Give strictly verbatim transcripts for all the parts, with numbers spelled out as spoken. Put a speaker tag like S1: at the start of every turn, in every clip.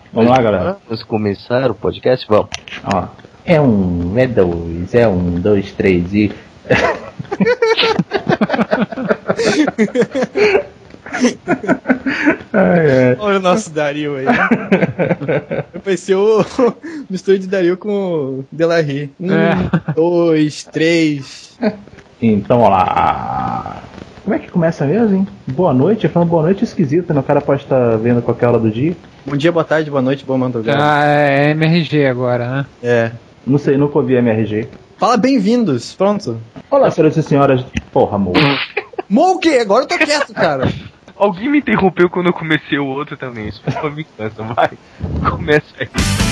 S1: Vamos lá, galera.
S2: Vamos começar o podcast? Vamos.
S1: Ó, é um, é dois, é um, dois, três e... ai, ai.
S3: Olha o nosso Dario aí. Apareceu o mistura de Dario com o Delarry. Um, é. dois, três.
S1: Então, ó lá. Como é que começa mesmo, hein? Boa noite, falando boa noite esquisita, né? O cara pode estar vendo qualquer hora do dia.
S3: Bom dia, boa tarde, boa noite, boa madrugada.
S4: Ah, é M R G agora, né?
S3: É.
S1: Não sei, nunca ouvi M R G.
S3: Fala bem-vindos, pronto.
S1: Olá, senhoras e senhores. Porra, amor.
S3: Mo o quê? Agora eu tô quieto, cara.
S2: Alguém me interrompeu quando eu comecei o outro também. Isso foi uma vingança, vai. Começa aí.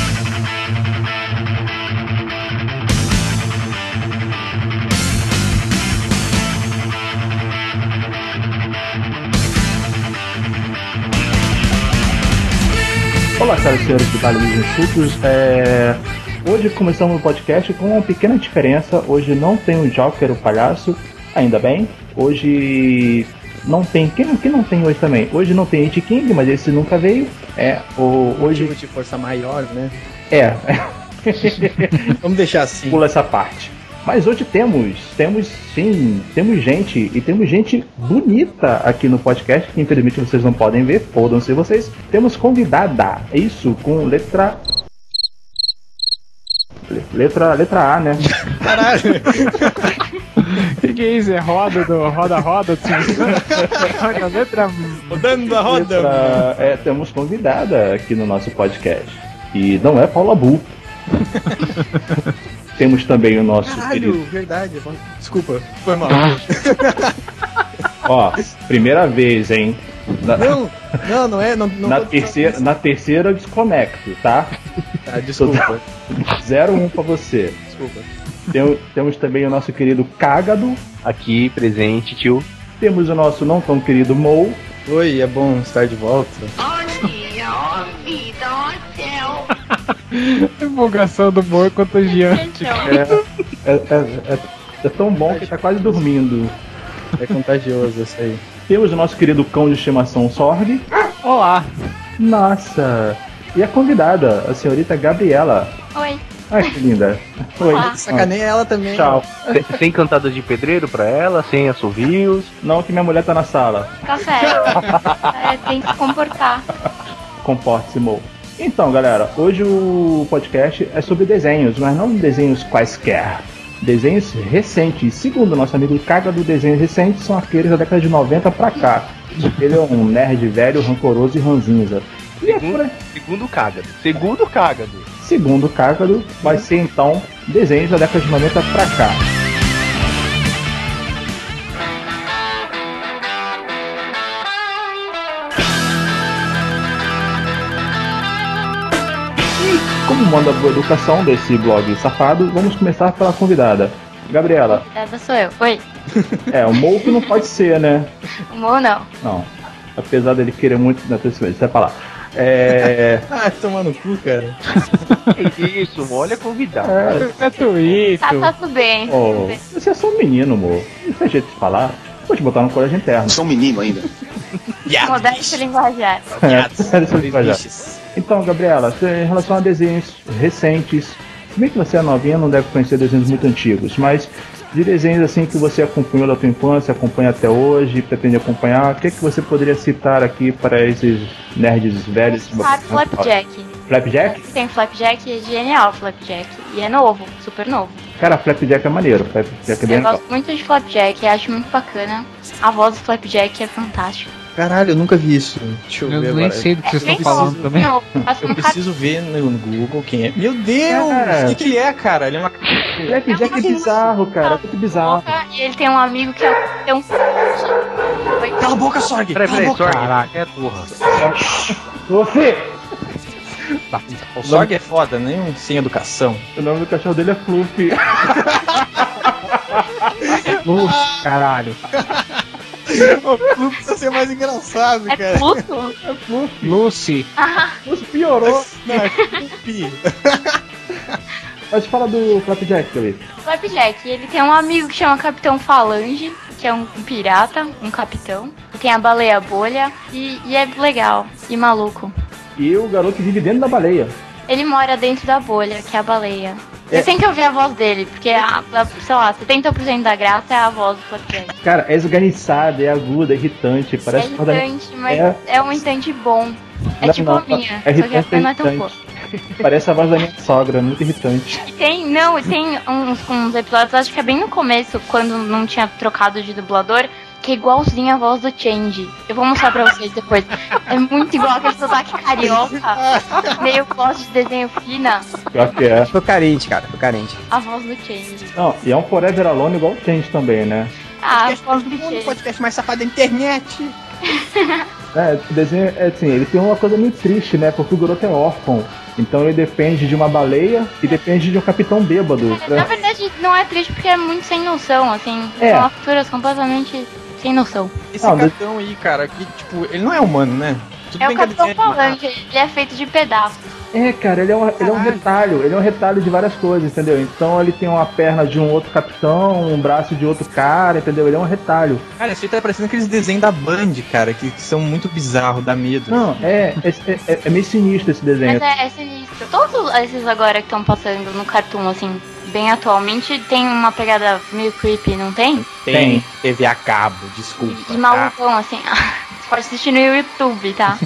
S1: Olá, senhoras e senhores do Vale dos Insultos. É... Hoje começamos o podcast com uma pequena diferença. Hoje não tem o Joker, o palhaço, ainda bem. Hoje não tem... Quem, quem não tem hoje também? Hoje não tem It King, mas esse nunca veio. É, o... hoje...
S3: Motivo de força maior, né?
S1: É.
S3: Vamos deixar assim.
S1: Pula essa parte. Mas hoje temos, temos sim, temos gente, e temos gente bonita aqui no podcast, que infelizmente vocês não podem ver, fodam-se vocês. Temos convidada, é isso, com letra... Letra, letra A, né?
S3: Caralho!
S4: Que que é isso? É roda do roda roda? Assim. letra...
S3: Rodando a roda!
S1: Letra, é, temos convidada aqui no nosso podcast. E não é Paula Bull. Temos também o nosso
S3: Caralho,
S1: querido...
S3: verdade. Desculpa, foi mal.
S1: Ó, primeira vez, hein? Na...
S3: Não, não, não é. Não, não
S1: na, terceira, na terceira eu desconecto, tá?
S3: Tá, desculpa.
S1: zero um pra você.
S3: Desculpa.
S1: Tem, temos também o nosso querido Cágado.
S2: Aqui, presente, tio.
S1: Temos o nosso não tão querido Mo.
S3: Oi, é bom estar de volta.
S4: A empolgação do Mo é contagiante.
S1: É, é, é, é, é tão bom que tá quase dormindo.
S3: É contagioso isso aí.
S1: Temos o nosso querido cão de estimação Sorg.
S4: Olá.
S1: Nossa. E a convidada, a senhorita Gabriela.
S5: Oi.
S1: Ai, que linda. Oi.
S3: Sacaneia ela também.
S1: Tchau.
S2: Sem, sem cantadas de pedreiro pra ela, sem assovios.
S1: Não, que minha mulher tá na sala.
S5: Tá certo. É, tem que se comportar.
S1: Comporte-se, Mo. Então, galera, hoje o podcast é sobre desenhos, mas não desenhos quaisquer. Desenhos recentes. Segundo o nosso amigo Caga do Desenhos Recentes, são aqueles da década de noventa pra cá. Ele é um nerd velho, rancoroso e ranzinza. E é
S2: Segundo, segundo o Cágado. Segundo o Cágado.
S1: Segundo o Cágado, vai ser então desenhos da década de noventa pra cá. Como manda a boa educação desse blog safado, vamos começar pela convidada. Gabriela.
S5: Convidada sou eu. Oi.
S1: É, o Mo que não pode ser, né?
S5: O Mo não.
S1: Não. Apesar dele querer muito na terceira, você vai falar. É.
S3: Ah, tomar no cu, cara.
S2: Que isso, olha convidado.
S1: É,
S4: É Twito.
S5: Tá, tá tudo bem.
S1: oh,
S5: Tudo bem.
S1: você é só um menino, Mo. Não tem jeito de falar. Vou te botar no colégio interno.
S6: Sou um menino ainda.
S5: Modéstia linguajar.
S1: É, deixa eu falar. Então, Gabriela, em relação a desenhos recentes, se bem que você é novinha, não deve conhecer desenhos muito antigos, mas de desenhos assim que você acompanhou da tua infância, acompanha até hoje, pretende acompanhar, o que, é que você poderia citar aqui para esses nerds velhos?
S5: Sabe Flapjack?
S1: Flapjack?
S5: Tem Flapjack, é genial Flapjack. E é novo, super novo.
S1: Cara, Flapjack é maneiro, Flapjack é bem
S5: Eu
S1: legal.
S5: gosto muito de Flapjack, acho muito bacana. A voz do Flapjack é fantástica.
S3: Caralho, eu nunca vi isso. Deixa eu,
S4: Eu
S3: ver
S4: nem
S3: agora.
S4: sei do que vocês
S5: bem
S4: estão falando
S5: novo,
S4: também.
S5: não, passa
S3: Eu
S5: um
S3: preciso ver no Google quem é. Meu Deus!
S1: Cara.
S3: O que, que ele é, cara? Ele é uma.
S1: Flapjack é bizarro, cara, é muito bizarro.
S5: E ele tem um amigo que é tem um.
S3: Cala a boca, Sorg!
S2: Peraí,
S3: Cala a
S2: peraí,
S3: boca!
S2: Sorg, é burra.
S1: Você!
S3: O Sorg é foda, nem sem educação.
S1: O nome do cachorro dele é Fluffy.
S4: Luz, caralho.
S3: O Pluto precisa ser mais engraçado,
S5: É
S3: cara.
S5: Pluto?
S1: É Fluffy.
S4: Lucy.
S1: Fluffy piorou.
S3: Não, é Plupi.
S1: Mas fala do Flapjack, Felipe.
S5: Flapjack, ele tem um amigo que chama Capitão Falange, que é um pirata, um capitão. Tem a baleia bolha e, e é legal e maluco.
S1: E o garoto vive dentro da baleia.
S5: Ele mora dentro da bolha, que é a baleia. Você
S1: É.
S5: tem que ouvir a voz dele, porque, a, a, sei lá, setenta por cento da graça é a voz do Flapjack.
S1: Cara, é esganiçada, é aguda, é irritante.
S5: É
S1: Parece uma da-
S5: irritante, mas
S1: É.
S5: é, um irritante bom. É
S1: Não,
S5: tipo
S1: não,
S5: a minha,
S1: é
S5: só que a
S1: irritante,
S5: minha não é tão
S1: é
S5: boa.
S1: irritante. Parece a voz da minha sogra, muito irritante.
S5: E tem, não, e tem uns, uns episódios, acho que é bem no começo, quando não tinha trocado de dublador, que é igualzinho a voz do Change. Eu vou mostrar pra vocês depois. É muito igual aquele sotaque carioca, meio voz de desenho fina,
S1: Pior que é.
S3: Tô carente, cara, tô carente.
S5: a voz do Change.
S1: Não, e é um Forever Alone igual o Change também, né?
S5: Ah, a voz do
S3: O
S5: Change.
S3: podcast mais safado da internet.
S1: É, o desenho, é assim, ele tem uma coisa muito triste, né? Porque o garoto é órfão. Então ele depende de uma baleia e depende de um capitão bêbado.
S5: Na verdade, não é triste porque é muito sem noção, assim.
S1: É.
S5: São aventuras completamente sem noção.
S3: Esse
S1: Não,
S3: capitão aí, cara, que, tipo, ele não é humano, né? Tudo
S5: É o
S3: bem que
S5: Capitão
S3: desenho animado.
S5: Falante, ele é feito de pedaços.
S1: É, cara, ele é, um, ele é um
S3: Caralho.
S1: retalho, ele é um retalho de várias coisas, entendeu? Então ele tem uma perna de um outro capitão, um braço de outro cara, entendeu? Ele é um retalho.
S3: Cara, isso aí tá parecendo aqueles desenhos da Band, cara, que, que são muito bizarros, dá medo.
S1: Não, é, é, é, é meio sinistro esse desenho.
S5: Mas é, é sinistro. Todos esses agora que estão passando no Cartoon, assim, bem atualmente, tem uma pegada meio creepy, não tem?
S1: Tem.
S3: T V a cabo, desculpa.
S5: De
S3: tá?
S5: malucão, assim. Você pode assistir no YouTube, tá?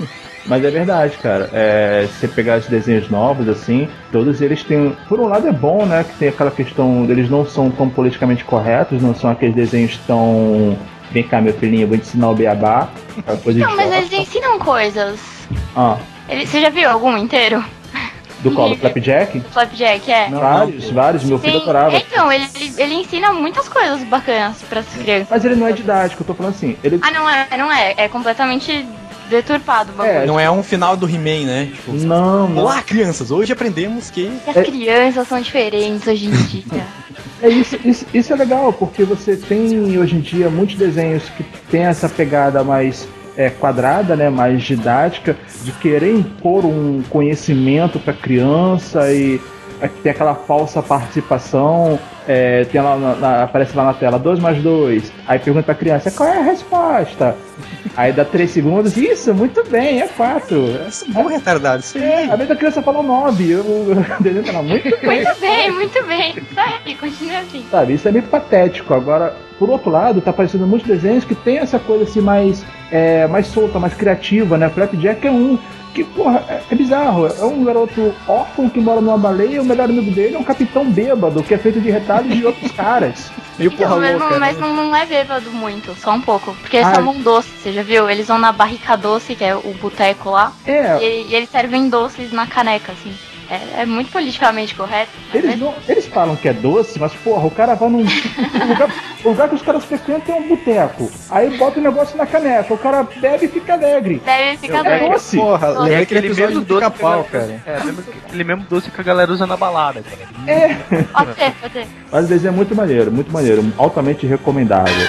S1: Mas é verdade, cara. É, se você pegar os desenhos novos, assim, todos eles têm. Por um lado é bom, né? Que tem aquela questão deles não são tão politicamente corretos, não são aqueles desenhos tão. Vem cá, meu filhinho, eu vou te ensinar o beabá. Aquela coisa
S5: Não, mas
S1: idiota.
S5: eles ensinam coisas.
S1: Ah,
S5: Ele, você já viu algum inteiro?
S1: do qual? Do Flapjack?
S5: Do Flapjack, é?
S3: Não,
S1: vários,
S3: não.
S1: vários. Meu filho
S5: Tem-
S1: adorava.
S5: Então, ele, ele, ele ensina muitas coisas bacanas pras crianças.
S1: Mas ele não é didático, eu tô falando assim. Ele.
S5: Ah, não é, não é. É completamente deturpado o bagulho.
S1: É,
S3: Não é um final do He-Man, né? Tipo,
S1: Não, não.
S3: olá, crianças, hoje aprendemos que...
S5: E as crianças são diferentes hoje em dia.
S1: É isso, isso, isso é legal, porque você tem hoje em dia muitos desenhos que tem essa pegada mais é, quadrada, né, mais didática, de querer impor um conhecimento para criança e é, tem aquela falsa participação. É, tem lá na- na- aparece lá na tela dois mais dois, aí pergunta pra criança qual é a resposta, aí dá três segundos, isso, muito bem, é quatro.
S3: Isso é bom retardado, isso aí.
S1: É, a vez a criança fala nove, eu, o desenho tá lá, muito bem.
S5: Muito bem, muito bem. Isso aí, continua assim.
S1: Sabe, isso é meio patético. Agora, por outro lado, tá aparecendo muitos desenhos que tem essa coisa assim mais, é, mais solta, mais criativa, né? Flapjack é um que, porra, é, é bizarro. É um garoto órfão que mora numa baleia e o melhor amigo dele é um capitão bêbado que é feito de retalhos de outros caras.
S3: Meio porra
S5: Então, mas,
S3: louca,
S5: não, mas
S3: né?
S5: não, não é bêbado muito, só um pouco. Porque eles
S1: Ah.
S5: tomam doce, você já viu? Eles vão na barrica doce, que é o boteco lá,
S1: É,
S5: e, e eles servem doces na caneca, assim. É, é muito politicamente correto. mas
S1: eles,
S5: é-
S1: não, eles falam que é doce, mas, porra, o cara vai num. O lugar, o lugar que os caras frequentam é um boteco. Aí bota o negócio na caneca, o cara bebe e fica alegre.
S5: Deve ficar
S1: É
S5: doido.
S1: doce.
S3: Porra,
S5: Nossa,
S3: lembrei
S2: É
S3: aquele
S2: aquele
S3: episódio
S2: mesmo
S3: do
S2: doce que a
S3: pica-pau,
S2: galera-
S3: cara.
S2: É, mesmo- aquele mesmo doce que a galera usa na balada, cara.
S1: É.
S5: Pode ser, pode ser.
S1: Mas o desenho é muito maneiro, muito maneiro, altamente recomendável.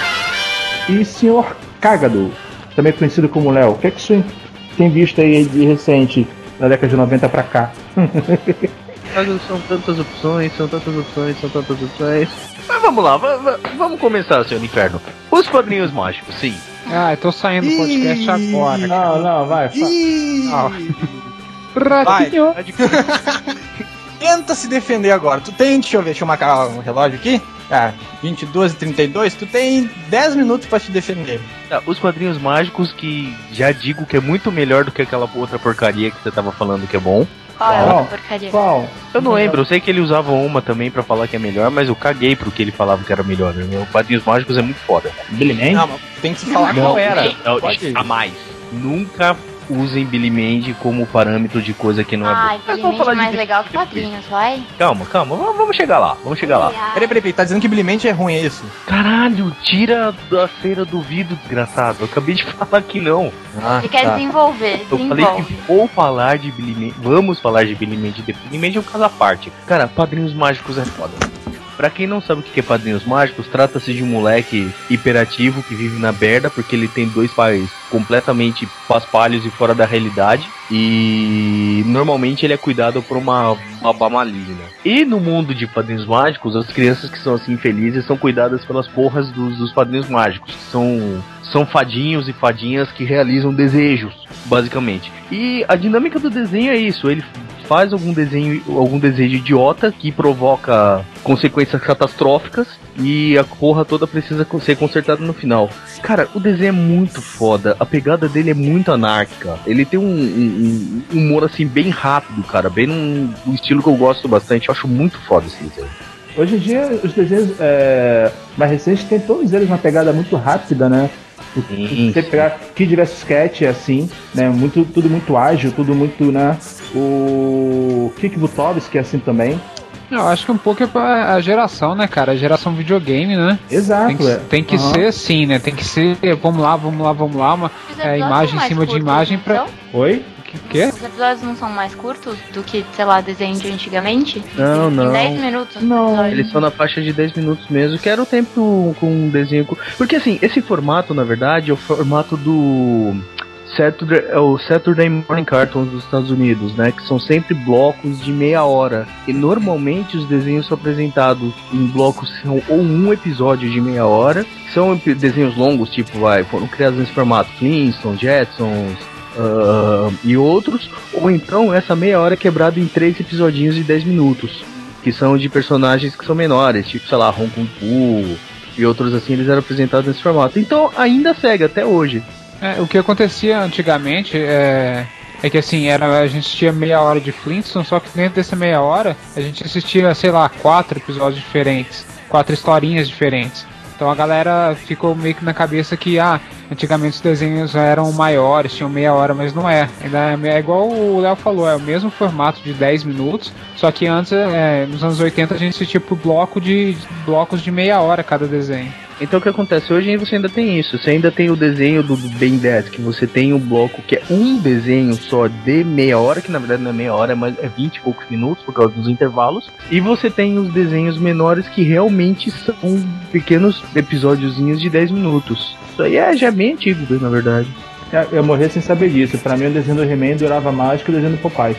S1: E senhor Cágado, também conhecido como Léo, o que é que o senhor tem visto aí de recente, da década de noventa pra cá?
S2: Mas são tantas opções, são tantas opções, são tantas opções. Mas vamos lá, va- va- vamos começar, senhor Inferno. Os quadrinhos mágicos, sim.
S4: Ah, eu tô saindo do podcast agora.
S1: Não, não, vai. fa-
S3: Ih,
S4: Ratinho.
S3: tenta se defender agora. Tu tem, deixa eu ver, deixa eu marcar um relógio aqui. Ah, vinte e dois e trinta e dois, tu tem dez minutos pra te defender.
S2: Tá, os quadrinhos mágicos que já digo que é muito melhor do que aquela outra porcaria que você tava falando que é bom.
S5: Qual é
S1: Qual?
S5: a porcaria?
S1: Qual?
S2: Eu não lembro, eu sei que ele usava uma também pra falar que é melhor, mas eu caguei pro que ele falava que era melhor. Né? O quadrinhos mágicos é muito foda.
S1: Billy Man?
S3: Não, mas tem que se falar
S1: Não.
S3: qual era.
S2: Não,
S3: Pode ir.
S2: jamais. Nunca usem Billy Mandy como parâmetro de coisa que não é
S5: Ai,
S2: boa. Mas
S5: Billy
S2: vamos
S5: Mandy
S2: falar
S5: é
S2: de
S5: mais
S2: Billy
S5: legal que
S2: Mandy
S5: quadrinhos, vai.
S2: Calma, calma, vamos vamos chegar lá, vamos chegar lá.
S3: Peraí, peraí, peraí, tá dizendo que Billy Mandy é ruim, é isso?
S2: Caralho, tira da cera do vidro, desgraçado. Eu acabei de falar que não.
S3: Ah,
S5: Ele quer desenvolver,
S2: Eu falei
S5: desenvolve.
S2: que vou falar de Billy Mandy. Vamos falar de Billy Mandy depois. Billy Mandy é um caso à parte. Cara, Padrinhos Mágicos é foda. Pra quem não sabe o que é Padrinhos Mágicos, trata-se de um moleque hiperativo que vive na merda porque ele tem dois pais completamente paspalhos e fora da realidade. E normalmente ele é cuidado por uma babá maligna. E no mundo de Padrinhos Mágicos, as crianças que são assim infelizes são cuidadas pelas porras dos, dos Padrinhos Mágicos, que são são fadinhos e fadinhas que realizam desejos, basicamente. E a dinâmica do desenho é isso, ele faz algum desenho, algum desejo idiota que provoca consequências catastróficas e a porra toda precisa ser consertada no final. Cara, o desenho é muito foda, a pegada dele é muito anárquica, ele tem um, um, um humor assim bem rápido, cara, bem num, num estilo que eu gosto bastante, eu acho muito foda esse desenho.
S1: Hoje em dia, os desenhos é, mais recentes tem todos eles uma pegada muito rápida, né?
S2: Sim,
S1: você pegar Kid versus Sketch é assim, né? Muito, tudo muito ágil, tudo muito, né? O Kik Butovski é assim também.
S4: Eu acho que um pouco é pra a geração, né, cara? A geração videogame, né?
S1: Exato.
S4: Tem que,
S1: é.
S4: tem que uhum. ser assim, né? Tem que ser, vamos lá, vamos lá, vamos lá, uma é, imagem em cima de imagem pra...
S5: Então?
S1: Oi?
S4: O quê?
S5: Os episódios não são mais curtos do que, sei lá, desenho de antigamente?
S2: Não, não.
S5: Em dez minutos?
S1: Não.
S2: Eles são na faixa de dez minutos mesmo, que era o tempo com um desenho... Porque assim, esse formato, na verdade, é o formato do... Saturday, é o Saturday Morning Cartoons dos Estados Unidos, né? Que são sempre blocos de meia hora. E normalmente os desenhos são apresentados em blocos são ou um episódio de meia hora. São desenhos longos, tipo, vai, foram criados nesse formato Flintstones, Jetsons uh, e outros. Ou então essa meia hora é quebrada em três episodinhos de dez minutos. Que são de personagens que são menores, tipo, sei lá, Hong Kong Fu e outros assim, eles eram apresentados nesse formato. Então ainda segue até hoje.
S4: É, o que acontecia antigamente é, é que assim, era, a gente assistia meia hora de Flintstones, só que dentro dessa meia hora a gente assistia, sei lá, quatro episódios diferentes, quatro historinhas diferentes. Então a galera ficou meio que na cabeça que, ah, antigamente os desenhos eram maiores, tinham meia hora, mas não é. Ainda é igual o Léo falou, é o mesmo formato de dez minutos, só que antes, é, nos anos oitenta, a gente assistia por bloco de, blocos de meia hora cada desenho.
S2: Então o que acontece? Hoje você ainda tem isso, você ainda tem o desenho do, do Ben dez, que você tem um bloco que é um desenho só de meia hora, que na verdade não é meia hora, mas é vinte e poucos minutos por causa dos intervalos, e você tem os desenhos menores que realmente são pequenos episódiozinhos de dez minutos. Isso aí é, já é bem antigo, na verdade.
S1: Eu morri sem saber disso, pra mim o desenho do He-Man durava mais que o desenho do Popeye.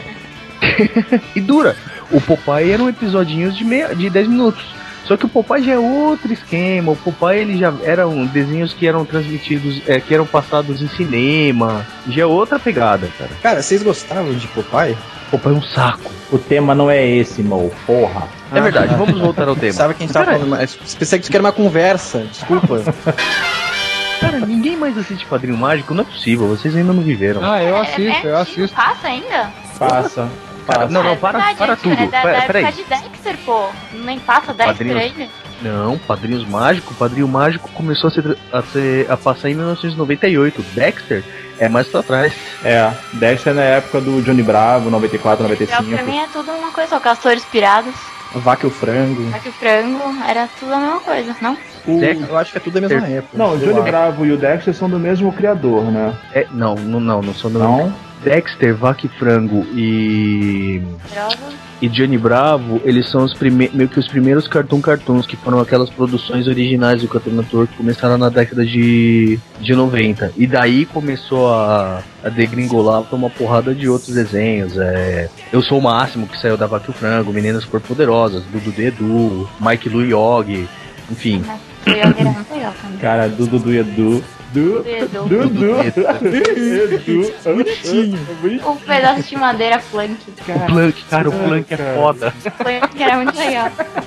S2: E dura! O Popeye eram episodinhos de, meia, de dez minutos. Só que o Popeye já é outro esquema. O Popeye ele já eram desenhos que eram transmitidos, é, que eram passados em cinema. Já é outra pegada, cara.
S3: Cara, vocês gostavam de Popeye?
S2: Popeye é um saco.
S1: O tema não é esse, Mo, porra.
S2: É verdade, vamos voltar ao tema.
S3: Sabe que a gente tava falando, mas pensei que isso era uma conversa, desculpa.
S2: Cara, ninguém mais assiste Padrinho Mágico, não é possível, vocês ainda não viveram.
S4: Ah, eu
S5: É,
S4: assisto,
S5: é,
S4: eu assisto.
S5: Passa ainda?
S1: Passa.
S2: Cara, não, não,
S5: É
S2: para,
S5: verdade,
S2: para
S5: é
S2: tudo.
S5: da, da
S2: Pera,
S5: época
S2: peraí.
S5: de Dexter, pô. Nem passa Dexter
S2: Padrinhos.
S5: ainda.
S2: Não, Padrinhos Mágico, Padrinho Mágico começou a, ser, a, ser, a passar em mil novecentos e noventa e oito. Dexter é mais pra trás.
S1: É, Dexter na época do Johnny Bravo, noventa e quatro, noventa e cinco.
S5: Pra mim é tudo uma coisa só. Castores Pirados,
S3: Vaca e o Frango.
S5: Vaca e o Frango, era tudo a mesma coisa, não?
S3: O...
S2: Dexter.
S3: Eu acho que é tudo da mesma época.
S1: Não, o
S3: eu
S1: Johnny
S3: acho.
S1: Bravo e o Dexter são do mesmo criador, né?
S2: É, não, não, não, não são do
S1: Não?
S2: Dexter, Vaca e Frango e
S5: Droga.
S2: e Johnny Bravo, eles são os prime- meio que os primeiros Cartoon Cartoons, que foram aquelas produções originais do Cartoon Network que começaram na década de, de noventa. E daí começou a, a degringolar pra uma porrada de outros desenhos. É, Eu Sou o Máximo, que saiu da Vaca e o Frango, Meninas Superpoderosas, Dudu do Edu, Mike Lu Yogi, enfim.
S5: Mas o Yogi era muito legal também.
S1: Cara, Dudu do Edu. Du,
S5: Edu.
S1: Dudu. Edu. Bonitinho.
S5: O pedaço de madeira Plank.
S2: O Plank, cara, o Plank é foda.
S5: O Plank era muito legal.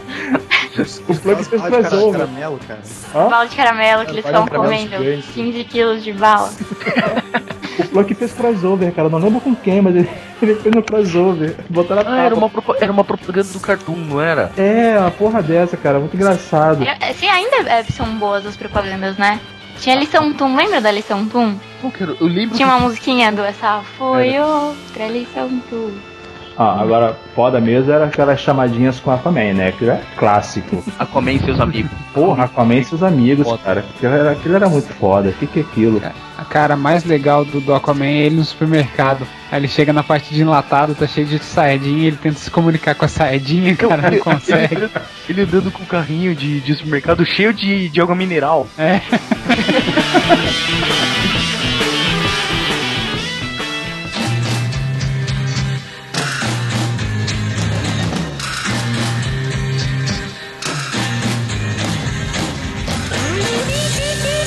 S1: O Plank fez
S3: Bala de cara-
S1: crossover.
S3: caramelo, cara.
S1: Hã?
S5: Bala de caramelo que eles
S3: Bala de
S5: estão
S3: caramelo
S5: comendo.
S3: gigante.
S5: quinze quilos de bala.
S1: O Plank fez crossover, cara. Não lembro com quem, mas ele, ele fez no crossover. Botaram a
S2: Ah, era
S1: tapa.
S2: uma, propa- era uma propaganda do Cartoon, não era?
S1: É, uma porra dessa, cara. Muito engraçado.
S5: É, Sim, ainda é, são boas as propagandas, né? Tinha lição Tum, lembra da lição Tum?
S2: Não quero, eu lembro
S5: Tinha
S2: que-
S5: uma musiquinha do essa foi outra lição Tum.
S1: Ah, agora, foda mesmo era aquelas chamadinhas com a Aquaman, né? Aquilo é clássico.
S2: Aquaman e seus amigos.
S1: Porra, Aquaman e seus amigos,
S2: Foda.
S1: cara. Aquilo era, aquilo era muito foda. O que que é aquilo?
S4: A cara mais legal do, do Aquaman é ele no supermercado. Aí ele chega na parte de enlatado, tá cheio de saedinha, ele tenta se comunicar com a saedinha, cara, não consegue.
S2: Ele, ele andando com um carrinho de, de supermercado cheio de, de água mineral.
S4: É.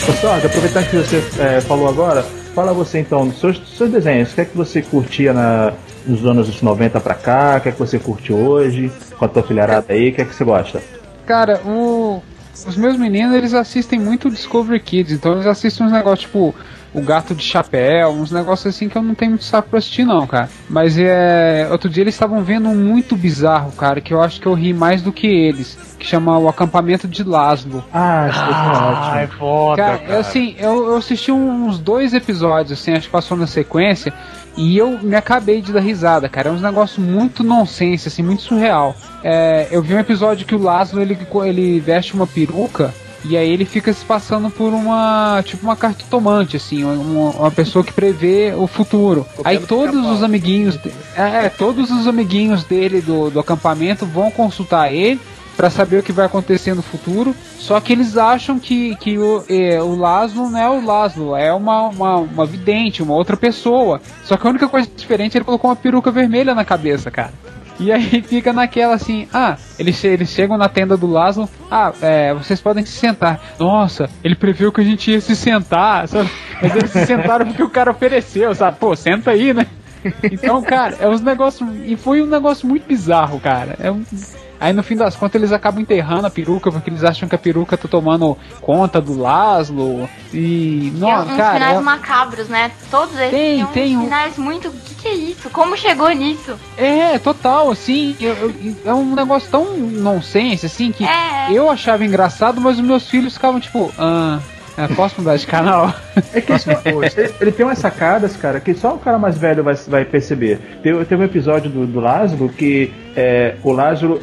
S1: Pessoal, aproveitando que você é, falou agora, fala você então dos seus, dos seus desenhos. O que é que você curtia na, nos anos noventa pra cá? O que é que você curte hoje? Com a tua filharada aí, o que é que você gosta?
S4: Cara, o... os meus meninos, eles assistem muito Discovery Kids, então eles assistem uns negócios tipo O Gato de Chapéu, uns negócios assim que eu não tenho muito saco pra assistir não, cara. Mas é... outro dia eles estavam vendo um muito bizarro, cara, que eu acho que eu ri mais do que eles, que chama O Acampamento de Laszlo.
S1: Ah, isso
S2: Ah,
S1: é
S2: é
S1: ótimo.
S2: foda,
S4: Cara,
S2: cara.
S4: eu, assim, eu, eu assisti uns dois episódios, assim, acho que passou na sequência, e eu me acabei de dar risada, cara. É uns negócios muito nonsense, assim, muito surreal. É, eu vi um episódio que o Laszlo, ele, ele veste uma peruca, e aí ele fica se passando por uma, tipo uma cartomante, assim, uma, uma pessoa que prevê o futuro. Aí todos os amiguinhos, de- é, é, todos os amiguinhos dele do, do acampamento vão consultar ele pra saber o que vai acontecer no futuro. Só que eles acham que, que o, é, o Laszlo não é o Laszlo, é uma, uma, uma vidente, uma outra pessoa. Só que a única coisa diferente é que ele colocou uma peruca vermelha na cabeça, cara. E aí fica naquela assim, ah, eles, che- eles chegam na tenda do Laszlo, ah, é, vocês podem se sentar. Nossa, ele previu que a gente ia se sentar, sabe? Mas eles se sentaram porque o cara ofereceu, sabe? Pô, senta aí, né? Então, cara, é uns negócios. E foi um negócio muito bizarro, cara. É um... Aí no fim das contas eles acabam enterrando a peruca porque eles acham que a peruca tá tomando conta do Laszlo. E.
S5: Tem
S4: Nossa,
S5: uns
S4: cara.
S5: finais
S4: é-
S5: macabros, né? Todos eles
S4: Tem,
S5: têm uns
S4: tem um-
S5: finais muito. O que, que é isso? Como chegou nisso?
S4: É, total, assim, eu- eu- é um negócio tão nonsense, assim, que
S5: É.
S4: eu achava engraçado, mas os meus filhos ficavam tipo, ah, é, posso mudar de canal?
S1: É que isso, ele, ele tem umas sacadas, cara, que só o cara mais velho vai, vai perceber. Teve, teve um episódio do, do Lázaro que é, o Lázaro,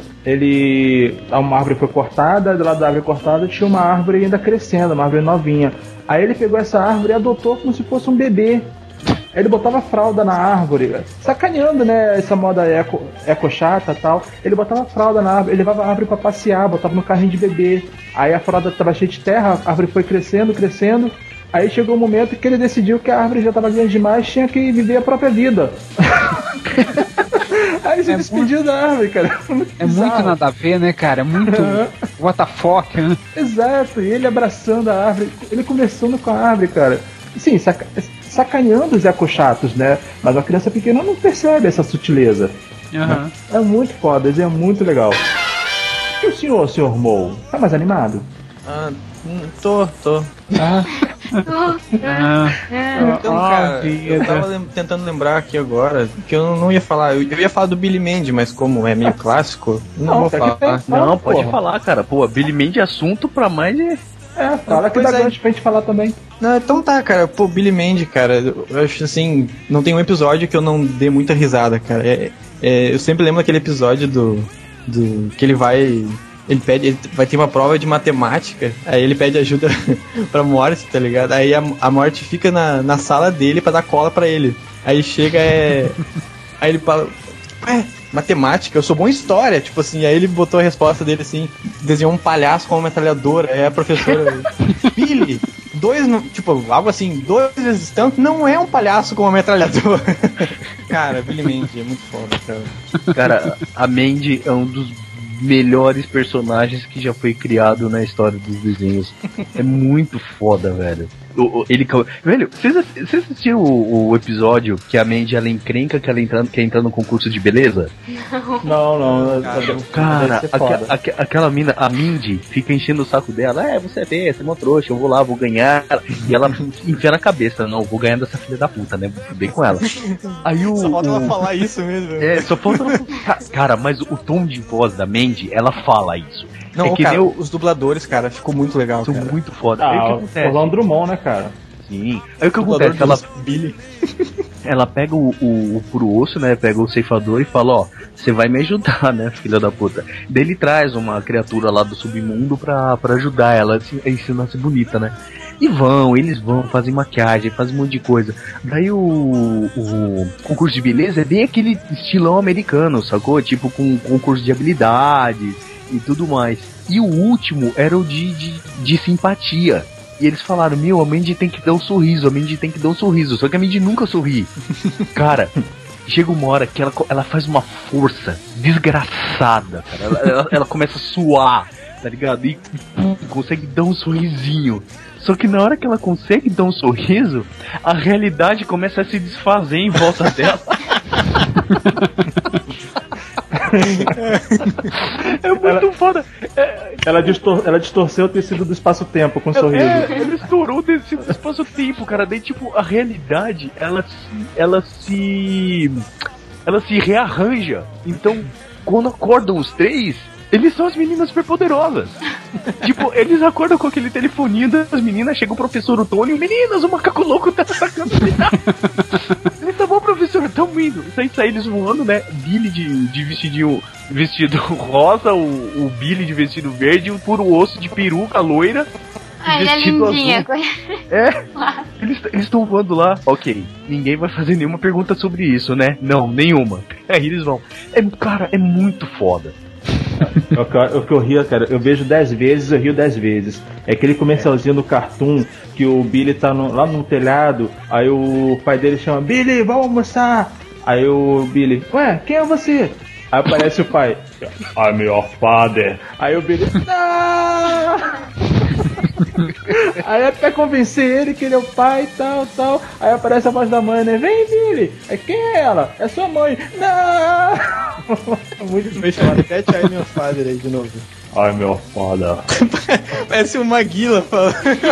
S1: ele. Uma árvore foi cortada, do lado da árvore cortada tinha uma árvore ainda crescendo, uma árvore novinha. Aí ele pegou essa árvore e adotou como se fosse um bebê. Aí ele botava fralda na árvore, sacaneando, né, essa moda eco, eco chata e tal. Ele botava fralda na árvore, ele levava a árvore pra passear, botava no carrinho de bebê. Aí a fralda tava cheia de terra, a árvore foi crescendo, crescendo. Aí chegou um momento que ele decidiu que a árvore já tava grande demais, tinha que viver a própria vida. Aí se
S4: É
S1: despediu da árvore, cara. Muito
S4: É muito
S1: bizarro.
S4: nada a ver, né, cara? É muito what the fuck, né?
S1: Exato, e ele abraçando a árvore, ele conversando com a árvore, cara. Sim, saca, sacaneando os ecochatos, né? Mas a criança pequena não percebe essa sutileza.
S4: Aham.
S1: É muito foda, é muito legal. E o senhor, senhor Moe? Tá mais animado?
S3: Ah, hum, tô, tô.
S4: Ah, ah,
S3: Então,
S4: ah,
S3: cara,
S4: vida.
S3: eu tava lem- tentando lembrar aqui agora que eu não ia falar. Eu, eu ia falar do Billy Mandy, mas como é meio clássico, não,
S1: Não,
S3: vou
S1: cara, que
S3: falar.
S1: tem-
S2: Não,
S1: Fala,
S2: pode
S1: porra.
S2: falar, cara. Pô, Billy Mandy é assunto pra mais de...
S1: É, fala que
S3: Pois
S1: dá
S3: é.
S1: gancho pra gente falar também.
S3: Não, então tá, cara. Pô, Billy Mandy, cara, eu acho assim, não tem um episódio que eu não dê muita risada, cara. É, é, eu sempre lembro daquele episódio do, do que ele vai, ele pede, ele vai ter uma prova de matemática, aí ele pede ajuda pra Morte, tá ligado? Aí a, a Morte fica na, na sala dele pra dar cola pra ele. Aí chega, é, aí ele fala, ué, matemática, eu sou bom em história, tipo assim, aí ele botou a resposta dele assim, desenhou um palhaço com uma metralhadora, aí a professora, Billy, dois, no- tipo, algo assim, dois vezes tanto, não é um palhaço com uma metralhadora. Cara, Billy Mandy é muito foda, cara.
S2: Cara, a Mandy é um dos melhores personagens que já foi criado na história dos desenhos. É muito foda, velho. O, o- ele, ca- velho, vocês ass- vocês assistiram o, o episódio que a Mandy ela encrenca que ela entrando, quer entrar no concurso de beleza?
S1: Não, não.
S2: Cara,
S1: deve ser
S2: aque-
S1: foda.
S2: aque- aquela mina, a Mindy, fica enchendo o saco dela. É, você é bem, você é uma trouxa, eu vou lá, vou ganhar. E ela enfia na cabeça, não, vou ganhar dessa filha da puta, né? Vou fuder com ela. Aí o.
S3: Só falta
S2: o-
S3: ela falar isso mesmo.
S2: É, só falta ela. Ca- Cara, mas o tom de voz da Mandy, ela fala isso.
S3: Não,
S2: é que
S3: cara,
S2: nem o-
S3: os dubladores, cara, ficou muito legal,
S2: São
S3: cara.
S2: muito foda. Aí o que
S1: Ah,
S2: acontece?
S1: Orlando Drummond, né, cara?
S2: Sim. Aí o que
S3: O dublador
S2: acontece? Ela,
S3: dos Billy.
S2: ela pega o, o, o puro osso, né? Pega o ceifador e fala, ó, você vai me ajudar, né, filha da puta. Daí ele traz uma criatura lá do submundo pra, pra ajudar ela a se- a ensinar a ser bonita, né? E vão, eles vão, fazem maquiagem, fazem um monte de coisa. Daí o, o concurso de beleza é bem aquele estilão americano, sacou? Tipo com concurso de habilidades e tudo mais. E o último era o de, de, de simpatia. E eles falaram, meu, a Mandy tem que dar um sorriso, a Mandy tem que dar um sorriso. Só que a Mandy nunca sorri. Cara, chega uma hora que ela, co- ela faz uma força desgraçada, cara. Ela, ela, ela começa a suar. tá ligado? E, e consegue dar um sorrisinho. Só que na hora que ela consegue dar um sorriso, a realidade começa a se desfazer em volta dela. É muito ela, foda. É,
S1: ela, distor, ela distorceu o tecido do espaço-tempo com um sorriso.
S2: É, ela estourou o tecido do espaço-tempo, cara. Daí, tipo, a realidade, ela se, ela se. Ela se rearranja. Então, quando acordam os três, eles são as meninas superpoderosas. Tipo, eles acordam com aquele telefoninho das meninas, chega o professor Otônio, meninas, o macaco louco tá atacando a Ele tá bom, professor, tamo indo. Isso aí sai eles voando, né? Billy de, de vestidinho, vestido rosa, o, o Billy de vestido verde, o puro osso de peruca loira.
S5: Ai, ele é lindinha.
S2: É, eles estão voando lá. Ok, ninguém vai fazer nenhuma pergunta sobre isso, né? Não, nenhuma. Aí eles vão. É, cara, é muito foda.
S1: O que, o que eu rio, cara, eu vejo dez vezes, eu rio dez vezes. É aquele comercialzinho do Cartoon que o Billy tá no, lá no telhado, aí o pai dele chama, Billy, vamos almoçar. Aí o Billy, ué, quem é você? Aí aparece o pai, I'm your father. Aí o Billy, não! Aí até convencer ele que ele é o pai e tal, tal. Aí aparece a voz da mãe, né? Vem, Billy! Aí, quem é ela? É sua mãe. Não!
S3: Muito bem chamado. Repete aí meu father aí de novo.
S1: Ai, meu foda.
S3: Parece o Maguila falando.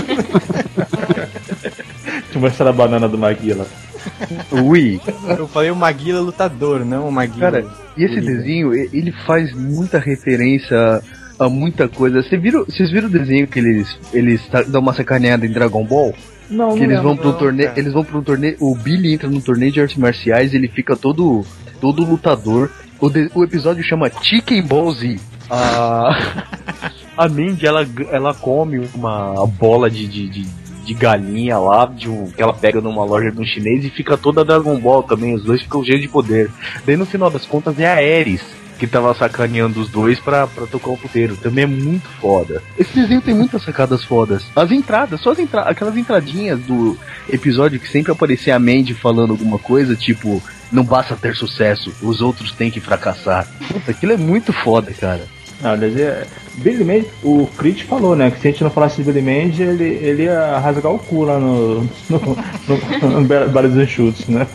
S1: Deixa eu mostrar a banana do Maguila.
S2: Ui.
S3: Eu falei o Maguila lutador, não o Maguila.
S2: Cara, e esse desenho, ele faz muita referência a muita coisa. Vocês viram, vocês viram o desenho que eles, eles dão uma sacaneada em Dragon Ball?
S1: Não,
S2: que
S1: não
S2: eles
S1: lembro,
S2: vão para um
S1: não,
S2: torneio,
S1: cara.
S2: eles vão para um torneio, o Billy entra num torneio de artes marciais, ele fica todo todo lutador. O, de, o episódio chama Chicken Ball Z. A a Mandy, ela ela come uma bola de, de, de, de galinha lá, de um, que ela pega numa loja de um chinês e fica toda Dragon Ball também, os dois ficam cheios de poder. Daí no final das contas é a Ares que tava sacaneando os dois pra, pra tocar o puteiro. Também é muito foda. Esse desenho tem muitas sacadas fodas. As entradas, só as entra aquelas entradinhas do episódio que sempre aparecia a Mandy falando alguma coisa, tipo, não basta ter sucesso, os outros têm que fracassar. Puta, aquilo é muito foda, cara.
S1: Não, é, Billy Mandy, o Crit falou, né, que se a gente não falasse de Billy Mandy, ele, ele ia rasgar o cu lá no, no, no, no, no Bares dos Chutes, né?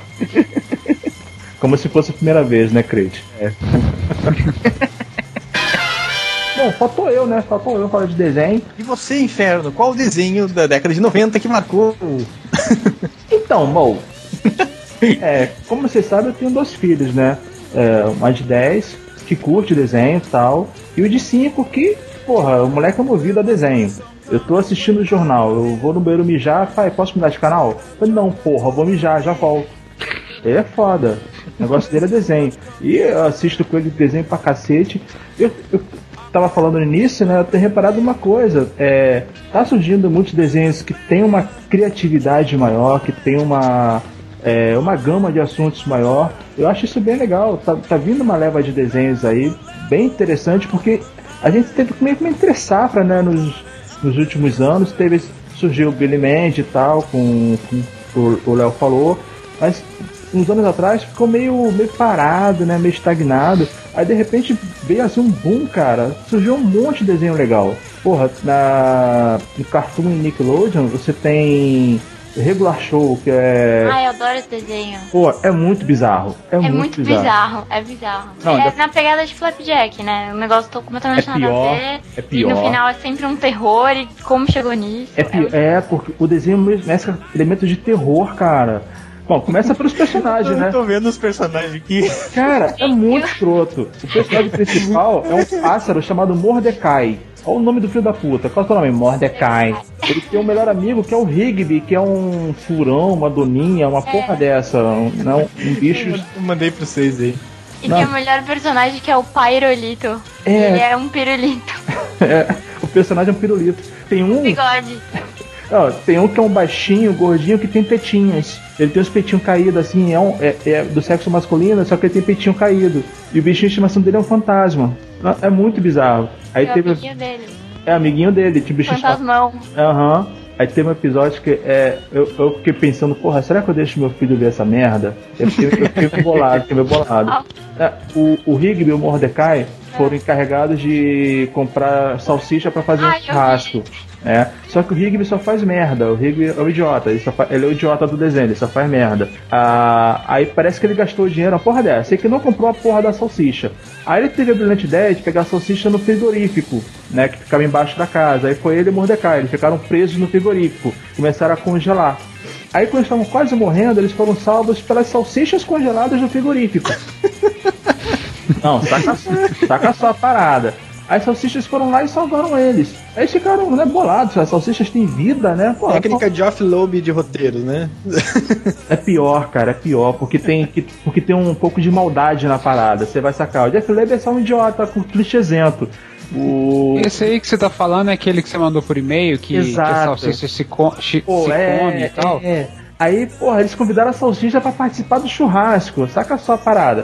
S1: Como se fosse a primeira vez, né, Crit? É. Bom, faltou eu, né? Faltou eu falar de desenho.
S3: E você, Inferno, qual o desenho da década de noventa que marcou?
S1: Então, bom, é, como vocês sabem, eu tenho dois filhos, né? É, uma de dez, que curte desenho e tal, e o de cinco que, porra, o moleque é movido a desenho. Eu tô assistindo o jornal, eu vou no banheiro mijar, pai, posso mudar de canal? Eu falei, não, porra, eu vou mijar, já volto. Ele é foda. O negócio dele é desenho. E eu assisto com ele desenho pra cacete. Eu, eu tava falando no início, né? Eu tenho reparado uma coisa. É, tá surgindo muitos desenhos que tem uma criatividade maior, que tem uma, é, uma gama de assuntos maior. Eu acho isso bem legal. Tá, tá vindo uma leva de desenhos aí, bem interessante, porque a gente teve meio que uma entre safra, né? Nos, nos últimos anos. Teve, surgiu o Billy Mandy e tal, com, com o Léo falou. Mas uns anos atrás ficou meio, meio parado, né? Meio estagnado. Aí de repente veio assim um boom, cara. Surgiu um monte de desenho legal. Porra, na, no Cartoon e Nickelodeon você tem Regular Show, que é...
S5: Ai, eu adoro esse desenho.
S1: Pô, é muito bizarro. É,
S5: É
S1: muito,
S5: muito
S1: bizarro.
S5: bizarro, é bizarro.
S1: Não,
S5: é
S1: ainda-
S5: na pegada de Flapjack, né? O negócio tô completamente
S1: É
S5: nada
S1: pior,
S5: a ver.
S1: é pior.
S5: E no final é sempre um terror. E como chegou nisso?
S1: É, pi- é, porque o desenho mescla elementos de terror, cara. Bom, começa pelos personagens, né?
S3: Eu tô vendo os personagens aqui.
S1: Cara, é muito escroto. O personagem principal é um pássaro chamado Mordecai. Olha o nome do filho da puta. Qual é o seu nome? Mordecai. Ele tem um melhor amigo que é o Rigby, que é um furão, uma doninha, uma porra dessa. Um, não, um bicho.
S3: Eu mandei pra vocês aí.
S5: E
S1: Não.
S5: tem o melhor personagem que é o Pyrolito.
S1: É.
S5: Ele é um pirulito.
S1: É, o personagem é um pirulito. Tem um.
S5: Bigode.
S1: Ó, tem um que é um baixinho, gordinho, que tem tetinhas. Ele tem os peitinhos caídos, assim, é, um, é, é do sexo masculino, só que ele tem peitinho caído. E o bichinho de estimação dele é um fantasma. É muito bizarro. Aí
S5: É o
S1: teve.
S5: amiguinho dele.
S1: É amiguinho dele, tipo bichinho.
S5: Fantasmão.
S1: Aham. Aí tem um episódio que é. Eu, eu fiquei pensando, porra, será que eu deixo meu filho ver essa merda? Eu fiquei, eu fiquei bolado, fiquei meio bolado. É, o, o Rigby, o Mordecai, foram encarregados de comprar salsicha pra fazer um
S5: Ai, eu
S1: churrasco. É. Só que o Rigby só faz merda. O Rigby é o idiota. Ele, só fa... ele é o idiota do desenho, ele só faz merda. Ah, aí parece que ele gastou dinheiro, uma porra dessa. Sei que não comprou a porra da salsicha. Aí ele teve a brilhante ideia de pegar a salsicha no frigorífico, né? Que ficava embaixo da casa. Aí foi ele e o Mordecai. Eles ficaram presos no frigorífico. Começaram a congelar. Aí quando eles estavam quase morrendo, eles foram salvos pelas salsichas congeladas do frigorífico. Não, saca, saca só a parada. As salsichas foram lá e salvaram eles. Aí eles ficaram, né, bolados. As salsichas têm vida, né? Pô,
S3: Técnica
S1: pô...
S3: de offload de roteiro, né?
S1: É pior, cara, é pior. Porque tem, que, porque tem um pouco de maldade na parada. Você vai sacar. O Jeff Loeb é só um idiota, com clichêzento. O...
S4: Esse aí que você tá falando é aquele que você mandou por e-mail, que, que a salsicha se, co se,
S1: Pô,
S4: se
S1: é,
S4: come e tal?
S1: É, é. Aí, porra, eles convidaram a salsicha pra participar do churrasco. Saca só a parada.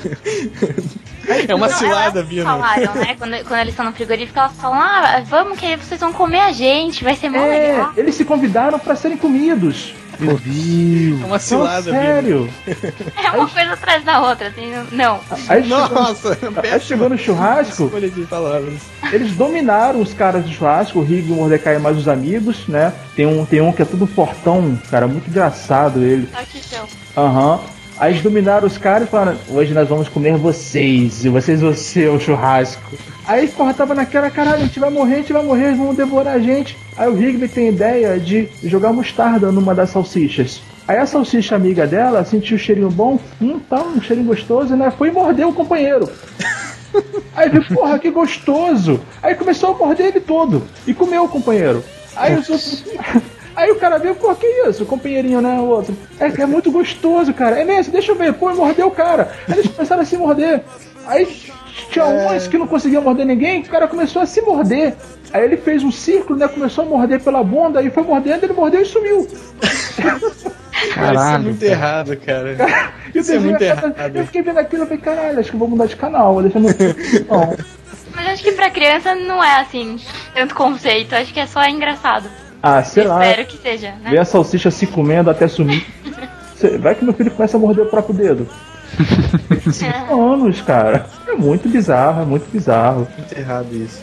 S3: É uma
S5: Não,
S3: cilada,
S5: elas
S3: Bia.
S5: falaram, né? Quando, quando eles estão no frigorífico, elas falam, ah, vamos que aí vocês vão comer a gente, vai ser mó
S1: É,
S5: legal.
S1: eles se convidaram pra serem comidos.
S3: Meu Deus. É uma cilada,
S1: Não, sério.
S5: É uma coisa atrás da outra, assim, não.
S1: Aí chegou,
S3: Nossa,
S1: aí chegou no churrasco,
S3: escolha de palavras.
S1: eles dominaram os caras do churrasco, o Rigby, o Mordecai e mais os amigos, né? Tem um, tem um que é tudo fortão, cara, muito engraçado ele.
S5: Só que então.
S1: Aham. Aí eles dominaram os caras e falaram, hoje nós vamos comer vocês, e vocês vão ser o churrasco. Aí, porra, tava naquela, caralho, a gente vai morrer, a gente vai morrer, eles vão devorar a gente. Aí o Rigby tem a ideia de jogar mostarda numa das salsichas. Aí a salsicha amiga dela sentiu o cheirinho bom, hum, tá, um cheirinho gostoso, né? Foi morder o companheiro. Aí viu, porra, que gostoso. Aí começou a morder ele todo e comeu o companheiro. Aí os outros... Aí o cara viu, pô, que isso? O companheirinho, né? O outro. É, é muito gostoso, cara. É mesmo, deixa eu ver. Pô, mordeu o cara. Aí eles começaram a se morder. Aí tinha
S3: É.
S1: uns que não conseguiam morder ninguém, o cara começou a se morder. Aí ele fez um círculo, né? Começou a morder pela bunda, aí foi mordendo, ele mordeu e sumiu.
S3: Cara, isso é
S4: Caralho,
S3: muito
S4: cara.
S3: errado, cara.
S1: E o
S3: Isso é
S1: desenho
S3: muito
S1: acaba-
S3: errado.
S1: Eu fiquei vendo aquilo e falei, caralho, acho que eu vou mudar de canal. Vou deixar no... Não.
S5: Mas acho que pra criança não é assim, tanto conceito, acho que é só engraçado.
S1: Ah, sei lá.
S5: Espero que seja, né?
S1: Ver a salsicha se comendo até sumir. Cê- Vai que meu filho começa a morder o próprio dedo. Cinco anos, cara. É muito bizarro, é muito bizarro.
S3: Muito errado isso.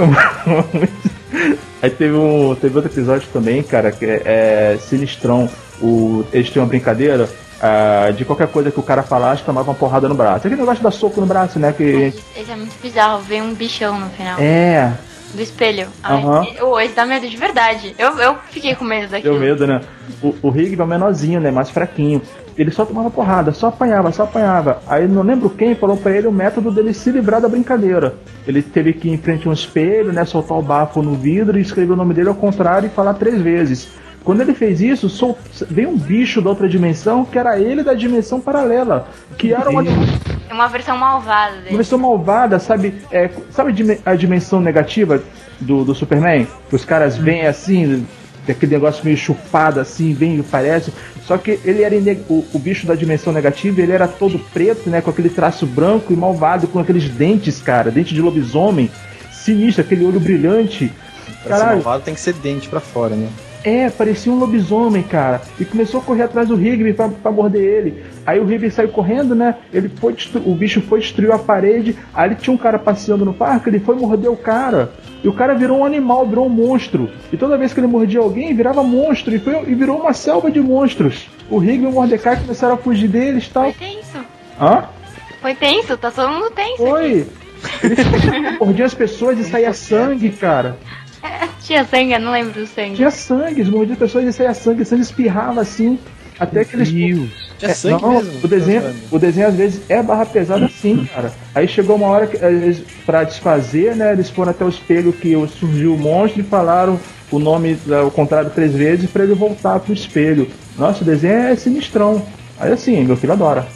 S1: Aí teve um. Teve outro episódio também, cara, que é, é sinistrão. O, eles têm uma brincadeira. ah, de qualquer coisa que o cara falasse, tomava uma porrada no braço. Aquele negócio da soco no braço, né? Que.
S5: Esse é muito bizarro, vem um bichão no final
S1: É,
S5: do espelho. Ai,
S1: Aham.
S5: ô, esse dá medo de verdade. Eu, eu fiquei com medo daquilo.
S1: deu medo, né? O, o Rigby é o menorzinho, né? Mais fraquinho. Ele só tomava porrada, só apanhava, só apanhava. Aí não lembro quem falou pra ele o método dele se livrar da brincadeira. Ele teve que ir em frente a um espelho, né? Soltar o bafo no vidro e escrever o nome dele ao contrário e falar três vezes. Quando ele fez isso, sol... veio um bicho da outra dimensão que era ele da dimensão paralela. Que era uma, uma
S5: É uma versão malvada dele.
S1: versão malvada, sabe? É, sabe a dim- a dimensão negativa do, do Superman? Que os caras vêm assim, aquele negócio meio chupado assim, vem e parece. Só que ele era ine- o, o bicho da dimensão negativa, ele era todo preto, né? Com aquele traço branco e malvado, com aqueles dentes, cara, dente de lobisomem, sinistro, aquele olho brilhante.
S3: Pra ser
S1: Caralho.
S3: malvado tem que ser dente pra fora, né?
S1: É, parecia um lobisomem, cara. E começou a correr atrás do Rigby pra, pra morder ele. Aí o Rigby saiu correndo, né? Ele foi destru... O bicho foi destruiu a parede. Aí ele tinha um cara passeando no parque, ele foi morder o cara. E o cara virou um animal, virou um monstro. E toda vez que ele mordia alguém, virava monstro. E, foi... e virou uma selva de monstros. O Rigby e o Mordecai começaram a fugir deles e tal.
S5: Foi tenso.
S1: Hã?
S5: Foi tenso, tá todo mundo tenso.
S1: Foi. Eles mordiam as pessoas e saía sangue, cara.
S5: É, tinha sangue, eu não lembro do sangue.
S1: Tinha sangue, eles mordiam as pessoas e saía sangue. Sangue espirrava assim. Até que eles...
S3: Tinha
S1: É,
S3: sangue
S1: não,
S3: mesmo?
S1: O desenho,
S3: Tô zoando.
S1: o desenho às vezes é barra pesada sim, cara. Aí chegou uma hora que eles, pra desfazer, né? Eles foram até o espelho que surgiu o monstro e falaram o nome ao contrário três vezes pra ele voltar pro espelho. Nossa, o desenho é sinistrão. Aí assim, meu filho adora.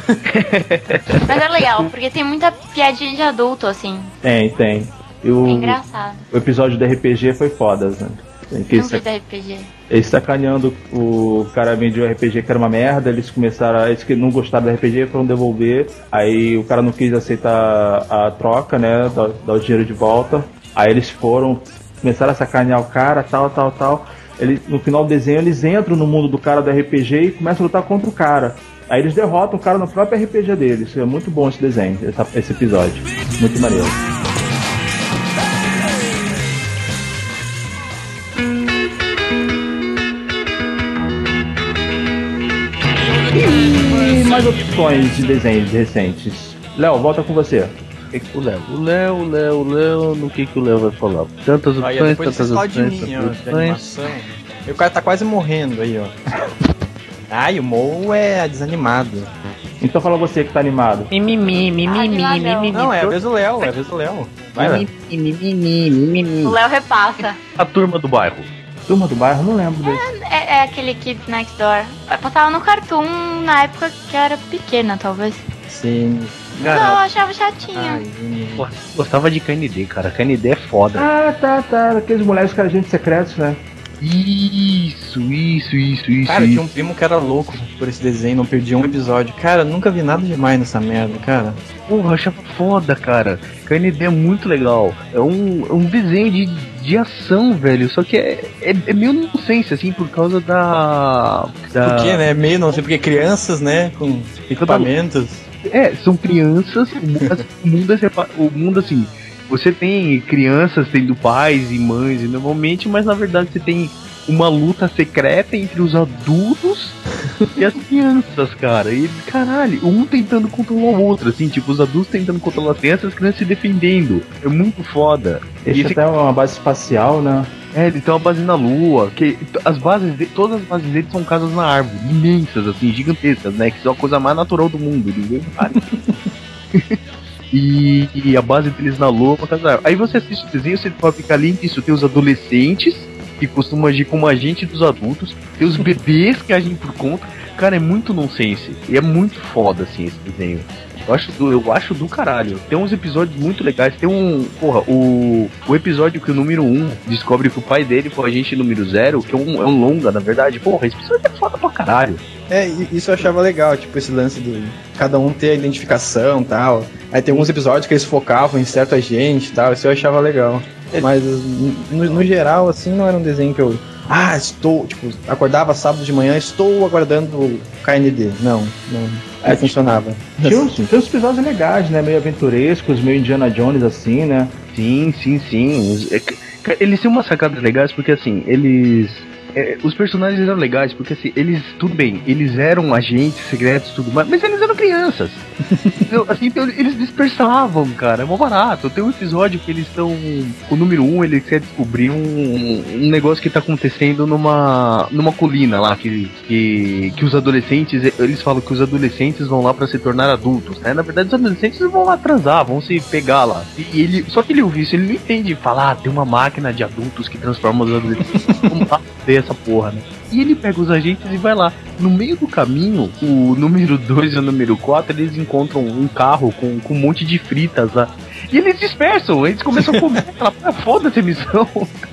S5: Mas é legal, porque tem muita piadinha de adulto, assim.
S1: Tem, tem. E o,
S5: É engraçado.
S1: o episódio do R P G foi foda, né? Tem que
S5: Não vi
S1: sac...
S5: da R P G.
S1: Eles sacaneando o cara vendeu o R P G que era uma merda, eles começaram, a... eles que não gostaram do R P G foram devolver, aí o cara não quis aceitar a troca, né, dar, dar o dinheiro de volta, aí eles foram, começaram a sacanear o cara, tal, tal, tal, ele, no final do desenho eles entram no mundo do cara do R P G e começam a lutar contra o cara. Aí eles derrotam o cara no próprio R P G deles. É muito bom esse desenho, essa, esse episódio. Muito maneiro. E mais opções de desenhos recentes. Léo, volta com você.
S2: O Léo, o Léo, o Léo, o Léo, no que que o Léo vai falar? Tantas opções,
S3: Aí, depois
S2: tantas
S3: de
S2: opções,
S3: mim,
S2: tantas
S3: ó, de
S2: opções.
S3: animação. E o cara tá quase morrendo aí, ó. Ai, o Mo é desanimado.
S1: Então fala você que tá animado.
S2: Mimimi, mimimi, mimimi.
S3: Não, é a vez do Léo, é a vez do Léo. Vai, Léo.
S5: O Léo repassa.
S2: A turma do bairro.
S1: Turma do Bairro, não lembro desse.
S5: É, é aquele Kids Next Door. Eu passava no Cartoon na época que eu era pequena, talvez.
S3: Sim.
S5: Não, eu achava chatinho.
S3: Ai,
S2: Pô, gostava de K N D, cara. K N D é foda.
S1: Ah, tá, tá. Aqueles moleques que eram agentes secretos, né?
S2: Isso, isso, isso, isso.
S3: Cara,
S2: isso.
S3: tinha um primo que era louco por esse desenho, não perdia um episódio. Cara, nunca vi nada demais nessa merda, cara.
S2: Porra, eu achava foda, cara. K N D é muito legal. É um, é um desenho de, de ação, velho. Só que é, é, é meio nonsense, assim, por causa da. da...
S3: Por quê, né? Meio, não sei porque crianças, né? Com equipamentos.
S2: É, são crianças. O mundo, o mundo é sepa... O mundo, assim. Você tem crianças tendo pais e mães, e normalmente, mas na verdade você tem uma luta secreta entre os adultos e as crianças, cara. E caralho, um tentando controlar o outro, assim, tipo, os adultos tentando controlar as crianças, as crianças se defendendo. É muito foda.
S1: Esse
S2: E esse...
S1: até é uma base espacial, né?
S2: É, ele tem uma base na lua, que as bases de... todas as bases dele são casas na árvore, imensas, assim, gigantescas, né? Que é a coisa mais natural do mundo, ninguém sabe. E, e a base deles na lua, uma casa. Aí você assiste o desenho, você pode ficar lindo. Isso tem os adolescentes que costumam agir como agente dos adultos, tem os bebês que agem por conta. Cara, é muito nonsense. E é muito foda assim esse desenho. Eu acho do, eu acho do caralho. Tem uns episódios muito legais. Tem um. Porra, o, o episódio que o número um descobre que o pai dele foi agente número zero, que é um, é um longa, na verdade. Porra, esse episódio é foda pra caralho.
S3: É, isso eu achava legal, tipo, esse lance do cada um ter a identificação e tal. Aí tem alguns episódios que eles focavam em certo agente e tal, isso eu achava legal. Mas no, no geral, assim, não era um desenho que eu. Ah, estou, tipo, acordava sábado de manhã, estou aguardando o K N D. Não, não,
S1: É,
S3: não funcionava.
S1: Tinha uns, tinha uns episódios legais, né? Meio aventurescos, meio Indiana Jones, assim, né?
S2: Sim, sim, sim. Os- é que- cara, Eles têm umas sacadas legais porque assim, eles. é, os personagens eram legais porque assim, eles. Tudo bem, eles eram agentes secretos tudo mais, mas eles eram crianças. Então, assim, então, eles dispersavam, cara. É mó barato. Tem um episódio que eles estão. O número um, ele quer descobrir um, um negócio que tá acontecendo numa. numa colina lá, que, que. que os adolescentes. Eles falam que os adolescentes vão lá pra se tornar adultos, né? Na verdade, os adolescentes vão lá transar, vão se pegar lá. E ele. Só que ele ouviu isso, ele não entende falar, ah, tem uma máquina de adultos que transforma os adolescentes. Vamos lá ver essa porra, né? E ele pega os agentes e vai lá. No meio do caminho, o número dois e o número quatro, eles encontram um carro com, com um monte de fritas lá. E eles dispersam, eles começam a comer aquela ah, foda-se a missão.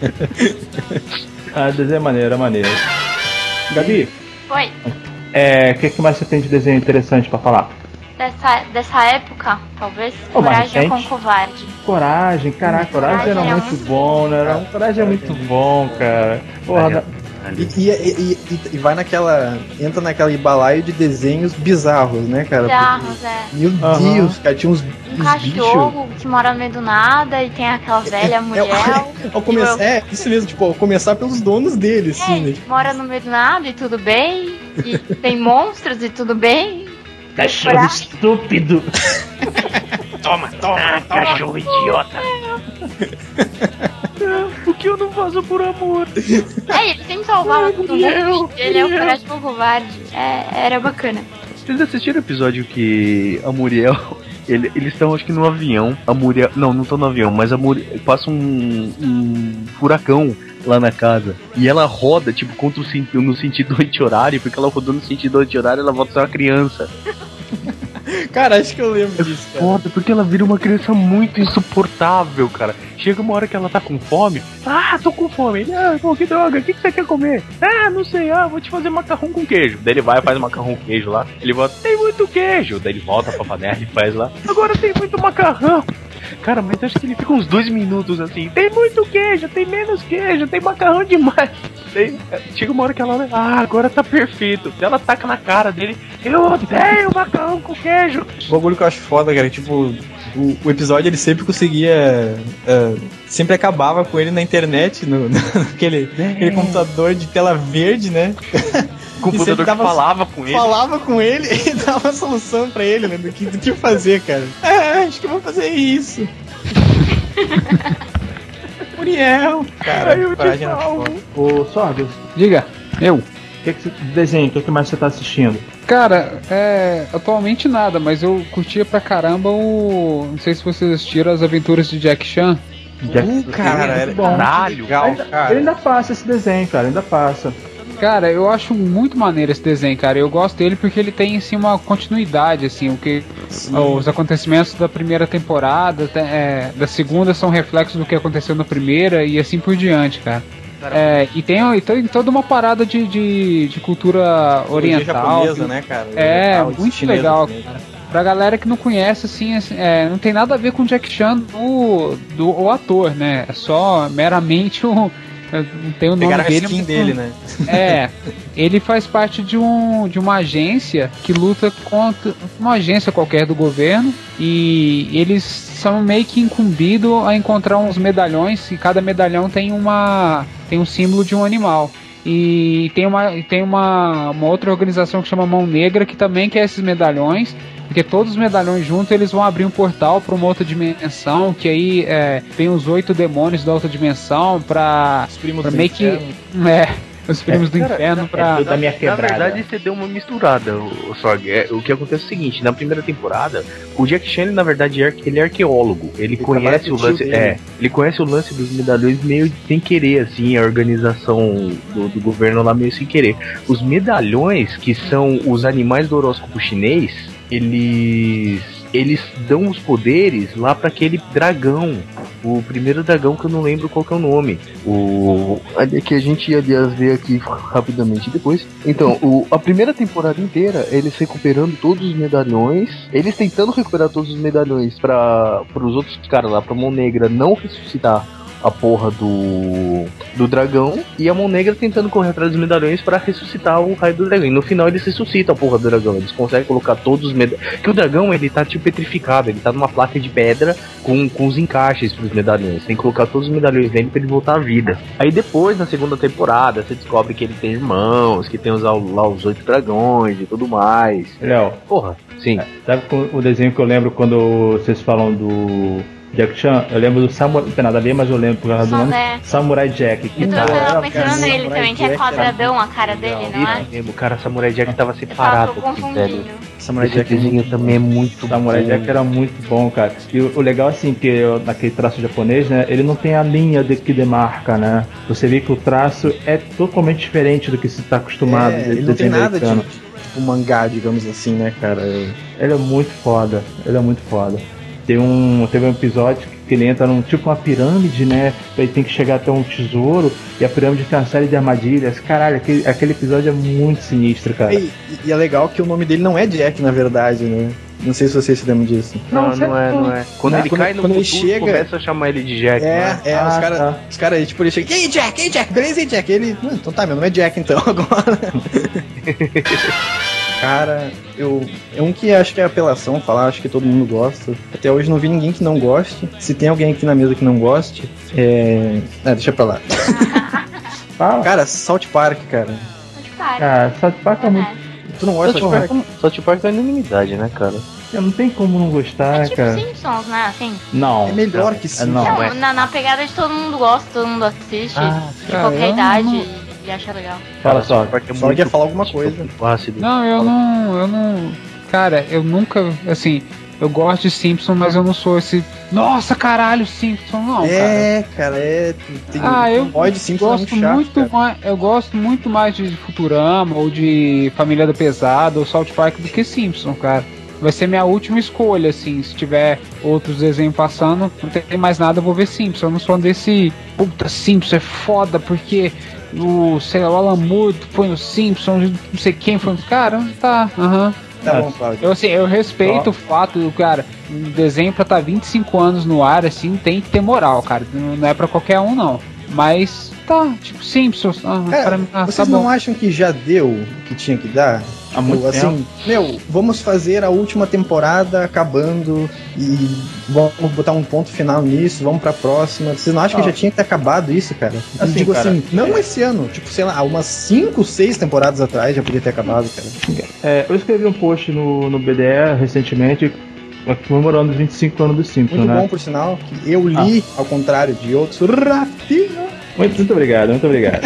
S1: Ah, desenho é maneiro, é maneiro. Gabi,
S5: Oi,
S1: é, o que, que mais você tem de desenho interessante pra falar?
S5: dessa, dessa época, talvez,
S1: Ô, mas
S5: Coragem com
S1: recente.
S5: Covarde.
S1: Coragem, caraca, Coragem era
S5: Coragem é
S1: muito
S5: muito
S1: bom, né? Era- Coragem é muito bom, cara. Porra, na-
S3: E, e, e- e- e vai naquela. Entra naquela balaio de desenhos bizarros, né, cara?
S5: Bizarros, é.
S3: Porque, meu
S1: Aham.
S3: Deus, cara, tinha uns,
S5: Um
S3: uns bichos.
S5: cachorro que mora no meio do nada e tem aquela velha mulher.
S3: Ao começar, é, isso mesmo, tipo, ao começar pelos donos dele, assim, né?
S5: É, mora no meio do nada e tudo bem. E tem monstros e tudo bem.
S1: cachorro
S5: Coragem.
S1: estúpido.
S2: Toma, toma, cachorro idiota. O que eu não faço por amor?
S5: É, ele sempre salvava todo mundo. Ele é o Coragem com Covarde. É, era bacana.
S2: Vocês assistiram o episódio que a Muriel. ele- eles estão, acho que no avião. A Muriel. Não, não estão no avião, mas a Muriel. Passa um, um furacão lá na casa. E ela roda, tipo, contra o sentido, no sentido anti-horário. Porque ela rodou no sentido anti-horário, ela volta a ser uma criança.
S3: Cara, acho que eu lembro disso, cara.
S2: Foda, porque ela vira uma criança muito insuportável, cara. Chega uma hora que ela tá com fome. Ah, tô com fome. Ele, ah, pô, que droga, o que, que você quer comer? Ah, não sei, ah, vou te fazer macarrão com queijo. Daí ele vai e faz macarrão com queijo lá. Ele volta, tem muito queijo. Daí ele volta pra panela e faz lá. Agora tem muito macarrão. Cara, mas acho que ele fica uns dois minutos assim. Tem muito queijo, tem menos queijo, tem macarrão demais. Daí, chega uma hora que ela olha, ah, agora tá perfeito. Daí ela taca na cara dele, Eu odeio macarrão com queijo.
S3: O bagulho que eu acho foda, cara, tipo, o, o episódio ele sempre conseguia. Uh, sempre acabava com ele na internet, no, naquele
S1: é.
S3: aquele computador de tela verde, né?
S2: O computador que falava com ele.
S3: Falava com ele e dava solução pra ele, né? Do que, do que fazer, cara. É, acho que eu vou fazer isso. Muriel! Cara,
S2: eu
S3: coragem
S2: te
S3: na foto.
S1: Ô, Sorgas,
S4: Diga, eu.
S1: o que, que você desenha? O que, que mais você tá assistindo?
S4: Cara, é. Atualmente nada, mas eu curtia pra caramba o. Não sei se vocês assistiram as aventuras de Jack Chan.
S1: Jack-
S3: Uh, cara,
S1: é
S3: era
S1: muito bom.
S2: Caralho.
S3: legal,
S1: Ainda-
S3: cara.
S1: Ele ainda passa esse desenho, cara, ainda passa.
S4: Cara, eu acho muito maneiro esse desenho, cara. Eu gosto dele porque ele tem, assim, uma continuidade, assim, o que os acontecimentos da primeira temporada, te- é, da segunda são reflexos do que aconteceu na primeira e assim por diante, cara. É, e, tem, e tem toda uma parada de, de, de cultura oriental.
S3: japonesa, né, cara?
S4: É,
S3: Oriental,
S4: muito
S3: chinesa
S4: legal,
S3: também.
S4: cara. Pra galera que não conhece, assim, assim, é, não tem nada a ver com o Jack Chan do, do o ator, né? É só meramente o. Não tem o nome
S3: Pegaram a
S4: dele.
S3: skin
S4: mas-
S3: dele, né?
S4: É, ele faz parte de, um, de uma agência que luta contra uma agência qualquer do governo e eles são meio que incumbidos a encontrar uns medalhões e cada medalhão tem uma tem um símbolo de um animal. E tem uma, tem uma, uma outra organização que chama Mão Negra que também quer esses medalhões, porque todos os medalhões juntos eles vão abrir um portal para uma outra dimensão, que aí é, tem os oito demônios da outra dimensão pra,
S3: Os primos
S4: pra
S3: do
S4: meio que
S3: inferno.
S4: é, os primos do
S2: cara,
S4: inferno pra...
S1: é tudo da minha
S2: Na
S1: quebrada.
S2: verdade, você deu uma misturada, o Sorg. É, o que acontece é o seguinte, na primeira temporada, o Jack Chan, ele, na verdade, é, ele é arqueólogo. Ele,
S3: Ele
S2: conhece
S3: trabalha
S2: o
S3: com o
S2: lance.
S3: tio
S2: É,
S3: dele.
S2: ele conhece o lance dos medalhões meio sem querer, assim, a organização do, do governo lá meio sem querer. Os medalhões, que são os animais do horóscopo chinês, eles. Eles dão os poderes lá pra aquele dragão. O primeiro dragão que eu não lembro qual que é o nome. O. É que a gente, aliás, vê aqui rapidamente depois. Então, o, a primeira temporada inteira, eles recuperando todos os medalhões. Eles tentando recuperar todos os medalhões para os outros caras lá, pra Mão Negra não ressuscitar a porra do do dragão, e a Mão Negra tentando correr atrás dos medalhões pra ressuscitar o raio do dragão. E no final eles ressuscitam a porra do dragão. Eles conseguem colocar todos os medalhões. Que o dragão, ele tá tipo petrificado, ele tá numa placa de pedra com, com os encaixes pros medalhões. Tem que colocar todos os medalhões nele pra ele voltar à vida. Aí depois, na segunda temporada, você descobre que ele tem irmãos, que tem os, lá os oito dragões e tudo mais.
S1: Léo,
S2: Porra, sim.
S1: sabe o desenho que eu lembro quando vocês falam do Jack Chan? Eu lembro do Samurai, não tem nada a ver, mas eu lembro por causa do
S5: Só
S1: nome.
S5: é.
S1: Samurai Jack. Que
S5: Eu tô
S1: cara,
S5: eu tava
S1: cara,
S5: pensando nele
S3: Samurai
S5: também, que é
S3: Jack
S5: quadradão a cara dele, não é?
S2: Isso mesmo, cara, Samurai Jack tava
S5: Eu tava
S2: separado
S5: tô
S2: aqui, velho.
S5: confundindo.
S3: Samurai
S2: Esse
S3: Jack é
S2: desenho também é muito
S1: Samurai
S2: bom.
S1: Jack era muito bom, cara. E o, o legal, assim, que eu- naquele traço japonês, né, ele não tem a linha de, que demarca, né? Você vê que o traço é totalmente diferente do que se está acostumado.
S3: É,
S1: de-
S3: ele não tem
S1: desenho
S3: nada de,
S1: americano.
S3: tipo mangá, digamos assim, né, cara?
S1: Ele é muito foda, ele é muito foda. Tem um, teve um episódio que ele entra num tipo uma pirâmide, né? Ele tem que chegar até um tesouro e a pirâmide tem uma série de armadilhas. Caralho, aquele, aquele episódio é muito sinistro, cara.
S3: E, e é legal que o nome dele não é Jack, na verdade, né? Não sei se vocês se lembram disso.
S2: Não,
S1: Não,
S2: não é, não é. Quando
S3: Não,
S2: ele
S3: quando-
S2: cai no
S3: quando ele
S2: futuro,
S3: chega-
S2: começa a chamar ele de Jack,
S3: É,
S2: né?
S3: é,
S1: Ah,
S3: os caras,
S1: tá.
S3: os cara, tipo, ele chega, e aí, Jack, e aí, Jack, beleza, e aí, Jack? Ele, "Hum, então tá, meu nome é Jack, então, agora. Cara, eu. É um que acho que é apelação falar, acho que todo mundo gosta. Até hoje não vi ninguém que não goste. Se tem alguém aqui na mesa que não goste, é. Ah, deixa pra lá.
S1: Fala.
S3: Cara, South Park, cara.
S5: Onde para?
S1: Cara, South Park é muito.
S3: Tu não gosta de South Park?
S2: Só te parque é unanimidade, né, cara?
S1: Não tem como não gostar,
S5: É tipo
S1: cara.
S5: Simpsons, né? Assim.
S1: Não.
S3: É melhor
S1: não,
S3: que
S1: é
S3: sim.
S1: Não,
S5: Não,
S2: é.
S5: na, na pegada de todo mundo gosta, todo mundo assiste,
S2: Ah,
S5: de
S4: cara,
S5: qualquer
S4: eu
S5: idade,
S4: não-
S5: e acha legal.
S1: Fala só.
S2: Parque é
S3: Só quer falar alguma coisa.
S2: muito ácido.
S4: Não, eu não, eu não... Cara, eu nunca, assim, eu gosto de Simpson, mas eu não sou esse... Nossa, caralho, Simpson, não, cara.
S3: É, cara, é. Tem,
S4: Ah, eu
S3: ódio de Simpsons é
S4: gosto
S3: muito chato,
S4: muito
S3: cara.
S4: mais, eu gosto muito mais de Futurama ou de Família da Pesada ou South Park do que Simpson, cara. Vai ser minha última escolha, assim, se tiver outros desenhos passando, não tem mais nada, eu vou ver Simpson. Eu não sou desse, puta, Simpson é foda porque o, sei lá, o Alan Moore foi no Simpson, não sei quem foi, cara, tá, aham.
S3: Tá bom, Cláudio.
S4: Eu, assim, eu respeito
S1: Ó.
S4: o fato do, cara, um desenho pra estar vinte e cinco anos no ar, assim, tem que ter moral, cara. Não não é pra qualquer um, não. Mas tá, tipo, Simpsons. Ah,
S6: Cara,
S4: pra mim, ah,
S6: vocês
S4: tá
S6: não
S4: bom.
S6: acham que já deu o que tinha que dar?
S1: Há muito
S6: assim,
S1: tempo.
S6: meu, vamos fazer a última temporada acabando e vamos botar um ponto final nisso, vamos pra próxima. Vocês não acham
S1: Ah.
S6: que já tinha que ter acabado isso, cara? Eu
S1: Assim,
S6: digo
S1: cara,
S6: assim, não
S1: é.
S6: esse ano, tipo, sei lá, há umas cinco, seis temporadas atrás já podia ter acabado, cara.
S1: É, eu escrevi um post no, no B D E recentemente comemorando os vinte e cinco anos do Simpsons,
S6: Muito
S1: né?
S6: bom, por sinal, que eu li, ao contrário de outros. Rafinha!
S1: Muito, muito obrigado, muito obrigado.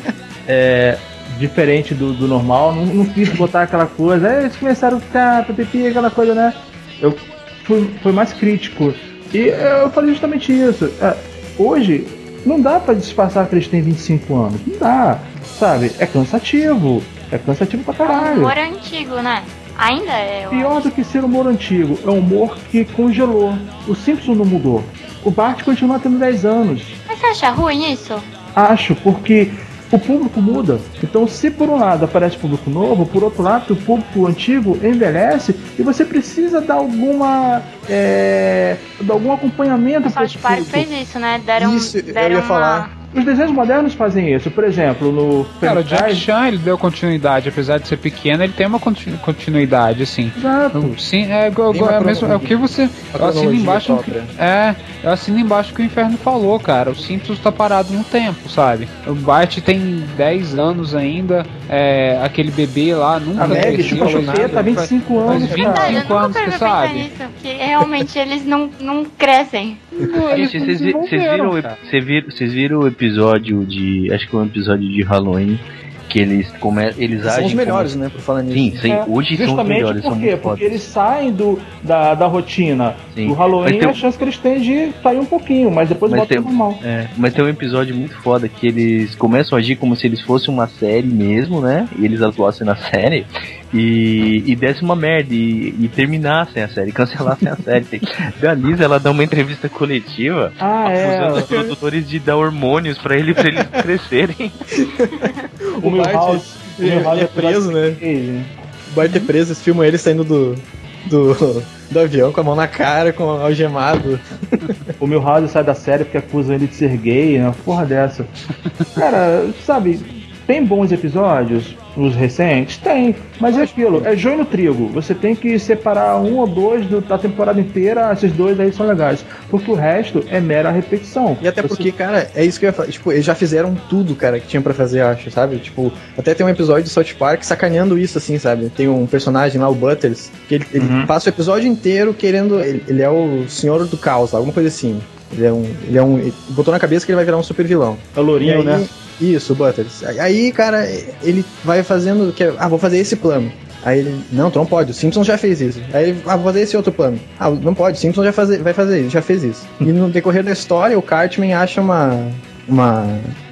S1: É, diferente do, do normal, não, não quis botar aquela coisa, é, eles começaram a ficar pipipi, aquela coisa, né? Eu fui, fui mais crítico. E eu falei justamente isso. É, hoje, não dá pra disfarçar que eles têm vinte e cinco anos. Não dá, sabe? É cansativo. É cansativo pra
S5: É um
S1: caralho.
S5: humor antigo, né? Ainda é. eu
S1: Pior
S5: acho.
S1: do que ser humor antigo, é um humor que congelou. O Simpsons não mudou. O Bart continua tendo dez anos.
S5: Mas você acha ruim isso?
S1: Acho, porque o público muda. Então, se por um lado aparece público novo, por outro lado o público antigo envelhece e você precisa dar alguma é, dar algum acompanhamento
S5: O
S1: para
S5: South Park fez isso, né? Deram,
S6: Isso, eu
S5: deram
S6: ia
S5: uma...
S6: falar.
S1: Os desenhos modernos fazem isso. Por exemplo, no
S4: Cara, o
S1: Family
S4: Jack
S1: Guy-
S4: Chan, ele deu continuidade, apesar de ser pequeno, ele tem uma continu- continuidade, assim.
S1: Exato.
S4: Sim, é, igual-
S6: Tem uma
S4: é, mesmo, é o que você. Eu assino
S6: cronologia
S4: embaixo.
S6: própria.
S4: É, eu assino embaixo o que o Inferno falou, cara. O Simpsons tá parado no tempo, sabe? O Bart tem dez anos ainda, é, aquele bebê lá nunca
S1: A Meg
S4: cresceu,
S1: chupa
S4: nem nada.
S1: chupeta, vinte e cinco
S4: Faz
S1: anos,
S4: vinte e
S1: cara.
S5: Verdade, eu
S4: cinco
S5: nunca
S4: anos,
S5: parei
S4: você
S5: pra pensar
S4: sabe?
S5: nisso, porque realmente eles não, não crescem.
S2: Gente, vocês vi- vocês viram, o ep- vocês viram, vocês viram o episódio de. Acho que é um episódio de Halloween. Que eles começam. Eles
S6: São
S2: agem.
S6: os melhores,
S2: como...
S6: né, por falar nisso.
S2: Sim, sim.
S1: É,
S2: Hoje são os
S1: justamente
S2: melhores. São
S1: por quê?
S2: muito
S1: Porque
S2: fodas.
S1: eles saem do, da, da rotina
S2: Sim.
S1: do Halloween
S2: Mas tem
S1: e
S2: um-
S1: a chance que eles têm de cair um pouquinho, mas depois
S2: Mas
S1: volta
S2: tem-
S1: ao normal.
S2: É, mas tem um episódio muito foda que eles começam a agir como se eles fossem uma série mesmo, né? E eles atuassem na série e, e desse uma merda e, e terminassem a série, cancelassem a série. A Lisa, ela dá uma entrevista coletiva
S1: Ah,
S2: acusando
S1: é.
S2: os produtores de dar hormônios pra, ele, pra eles crescerem.
S1: O Milhouse o
S6: ele,
S1: Milhouse
S6: ele é preso, né?
S1: Ele.
S6: O Bart é preso, eles filmam ele saindo do, do, do avião com a mão na cara, com algemado.
S1: O Milhouse sai da série porque acusam ele de ser gay, né? Uma porra dessa. Cara, sabe, tem bons episódios, os recentes? Tem, mas é aquilo, é joio no trigo. Você tem que separar um ou dois do- da temporada inteira, esses dois aí são legais. Porque o resto é mera repetição.
S6: E até
S1: Você-
S6: porque, cara, é isso que eu ia falar. Tipo, eles já fizeram tudo, cara, que tinha pra fazer, eu acho, sabe? Tipo, até tem um episódio de South Park sacaneando isso, assim, sabe? Tem um personagem lá, o Butters, que ele, ele
S1: Uhum.
S6: passa o episódio inteiro querendo. Ele, ele é o senhor do caos, alguma coisa assim. Ele é um. Ele é um. Ele botou na cabeça que ele vai virar um super vilão.
S1: É o Lourinho,
S6: E aí-
S1: né?
S6: Isso, o Butters. Aí, cara, ele vai fazendo. Que, ah, vou fazer esse plano. Aí ele, não, tu não pode, o Simpsons já fez isso. Aí ele, ah, vou fazer esse outro plano. Ah, não pode, o Simpsons já fazer, vai fazer isso, já fez isso. E no decorrer da história, o Cartman acha uma. uma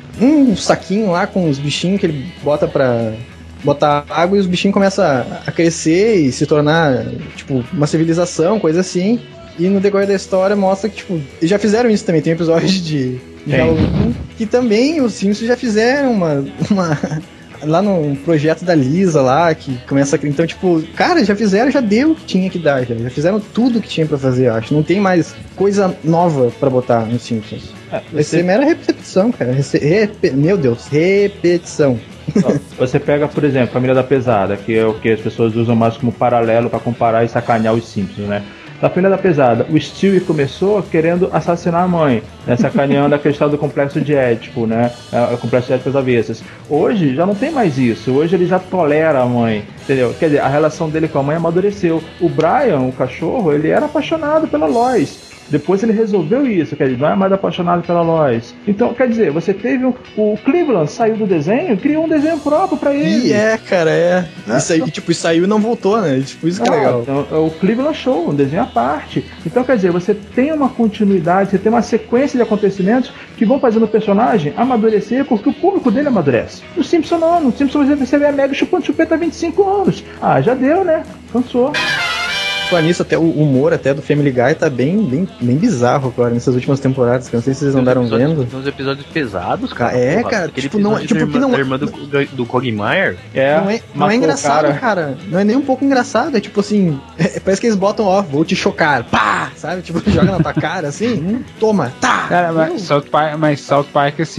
S6: um saquinho lá com os bichinhos que ele bota pra botar água e os bichinhos começam a, a crescer e se tornar, tipo, uma civilização, coisa assim. E no decorrer da história mostra que, tipo, eles já fizeram isso também. Tem episódios de, de
S1: Tem.
S6: Halloween que também os Simpsons já fizeram uma. uma lá no projeto da Lisa lá, que começa a... Então, tipo, cara, já fizeram, já deu o que tinha que dar, já, já fizeram tudo que tinha pra fazer, eu acho. Não tem mais coisa nova pra botar nos Simpsons.
S1: É,
S6: Vai ser mera repetição, cara. Rece- repe- Meu Deus, repetição.
S1: Ó, você pega, por exemplo, Família da Pesada, que é o que as pessoas usam mais como paralelo pra comparar e sacanear os Simpsons, né? Na Família da Pesada, o Stewie começou querendo assassinar a mãe, né, sacaneando a questão do complexo de Édipo, né? O complexo de Édipo das avessas. Hoje já não tem mais isso. Hoje ele já tolera a mãe, entendeu? Quer dizer, a relação dele com a mãe amadureceu. O Brian, o cachorro, ele era apaixonado pela Lois. Depois ele resolveu isso, quer dizer, não é mais apaixonado pela Lois. Então, quer dizer, você teve um, o Cleveland saiu do desenho, criou um desenho próprio pra ele.
S6: E é, cara, é. Isso aí, tipo, isso saiu e não voltou, né? Tipo, isso que é
S1: Ah,
S6: legal.
S1: então, é o Cleveland Show, um desenho à parte. Então, quer dizer, você tem uma continuidade, você tem uma sequência de acontecimentos que vão fazendo o personagem amadurecer porque o público dele amadurece. No Simpson não, no Simpson você vê a Meg chupando chupeta há vinte e cinco anos. Ah, já deu, né? Cansou.
S6: Falar nisso, até o humor até do Family Guy tá bem, bem, bem bizarro agora, nessas últimas temporadas, que eu não sei se vocês andaram
S2: Uns episódios-
S6: vendo.
S2: Uns episódios pesados, cara.
S6: Ah, é,
S2: Porra,
S6: cara,
S2: Aquele
S6: tipo, não-
S2: episódio
S6: tipo,
S2: da
S6: porque
S2: irmã,
S6: não-
S2: da irmã do, do Cogmeyer.
S1: É,
S6: Não é, não é
S1: matou o
S6: engraçado,
S1: cara.
S6: cara. Não é nem um pouco engraçado. É tipo assim, é- parece que eles botam, ó, vou te chocar. Pá! Sabe? Tipo, joga na tua cara assim. Toma, tá!
S4: Cara,
S6: Meu,
S4: mas South Park, mas South Park, assim,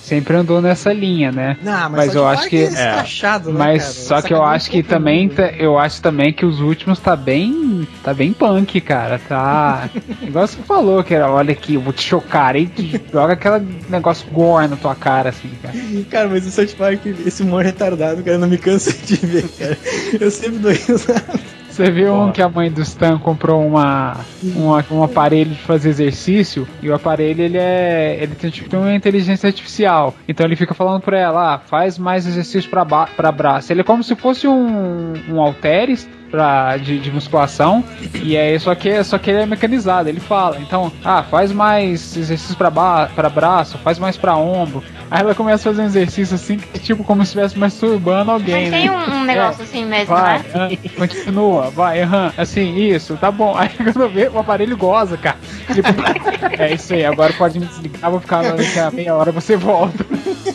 S4: sempre andou nessa linha, né?
S6: Não,
S4: mas eu acho que
S6: é escrachado, né,
S4: mas
S6: cara?
S4: só que eu acho que também tá, eu acho também que os últimos tá bem tá bem punk, cara, tá igual você falou, que era, olha aqui, eu vou te chocar e joga aquele negócio gore na tua cara assim, cara.
S6: Cara, mas o South Park, esse humor retardado, cara, não me cansa de ver, cara. Eu sempre dou risada.
S4: Você viu um que a mãe do Stan comprou uma, uma, um aparelho de fazer exercício, e o aparelho ele é. ele tem tipo uma inteligência artificial. Então ele fica falando pra ela, ah, faz mais exercício pra, ba- pra braço. Ele é como se fosse um, um halteres pra, de, de musculação, e é só que, só que ele é mecanizado, ele fala, então, ah, faz mais exercício pra, ba- pra braço, faz mais pra ombro. Aí ela começa a fazer um exercício assim, que tipo como se estivesse masturbando alguém.
S5: Mas tem
S4: né?
S5: um, um negócio
S4: É,
S5: assim mesmo,
S4: vai,
S5: né?
S4: ah, continua, vai, aham, assim, isso, tá bom. Aí quando eu vejo, o aparelho goza, cara. Tipo, é isso aí, agora pode me desligar, vou ficar daqui a meia hora, você volta.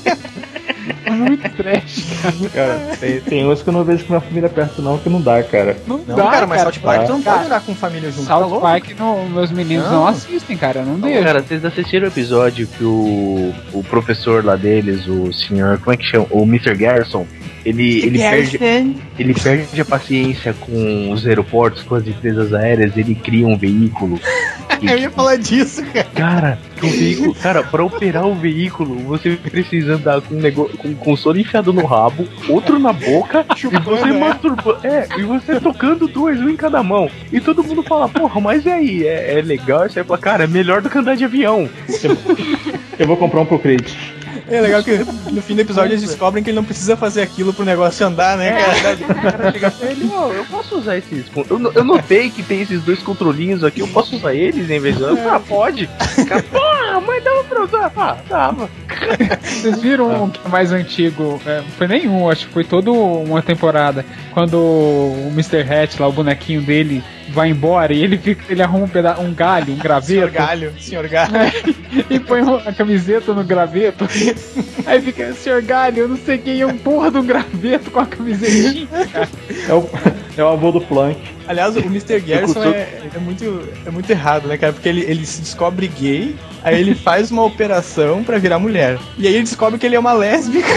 S4: É muito trash, cara.
S1: Cara, tem, tem uns que eu não vejo com minha família perto não, que não dá, cara.
S4: Não,
S6: Não,
S4: dá,
S6: cara, mas South Park
S1: Tá.
S6: tu não
S4: Cara,
S6: pode olhar com família junto, tá
S4: South
S6: louco?
S4: Park, no, meus meninos não.
S6: Não.
S4: assistem, cara, eu não deixo.
S2: Cara, vocês assistiram o episódio que o, o professor lá deles, o senhor, como é que chama? O mister Garrison, ele, ele, perde, ele perde a paciência com os aeroportos, com as empresas aéreas, ele cria um veículo.
S6: Eu ia falar disso, cara.
S2: Cara, o veículo, cara, pra operar o veículo, você precisa andar com um negócio, com um console enfiado no rabo, outro na boca, e você masturbando. É, e você tocando dois, um em cada mão. E todo mundo fala, porra, mas e aí? É, é legal? Você fala, cara, é melhor do que andar de avião.
S1: Eu vou comprar um pro Creed.
S6: É legal que no fim do episódio eles descobrem que ele não precisa fazer aquilo pro negócio andar, né, cara?
S2: O cara chega pra ele, ó, eu posso usar esses. Eu, no- eu notei que tem esses dois controlinhos aqui, eu posso usar eles em vez de. Ah, pode. Cara, porra, mas dava pra usar. Ah, dava.
S4: Vocês viram um que é mais antigo? É, não foi nenhum, acho que foi toda uma temporada. Quando o mister Hatch, lá, o bonequinho dele, vai embora e ele, fica, ele arruma um, peda- um galho, um
S6: Senhor
S4: graveto.
S6: Galho, senhor Galho.
S4: É, e põe a camiseta no graveto. Aí fica, senhor Galho, eu não sei quem é um porra de um graveto com a camisetinha, cara.
S1: É o, é o avô do Plank.
S6: Aliás, o mister Garrison é, é, muito, é muito errado, né, cara? Porque ele, ele se descobre gay, aí ele faz uma operação pra virar mulher. E aí ele descobre que ele é uma lésbica.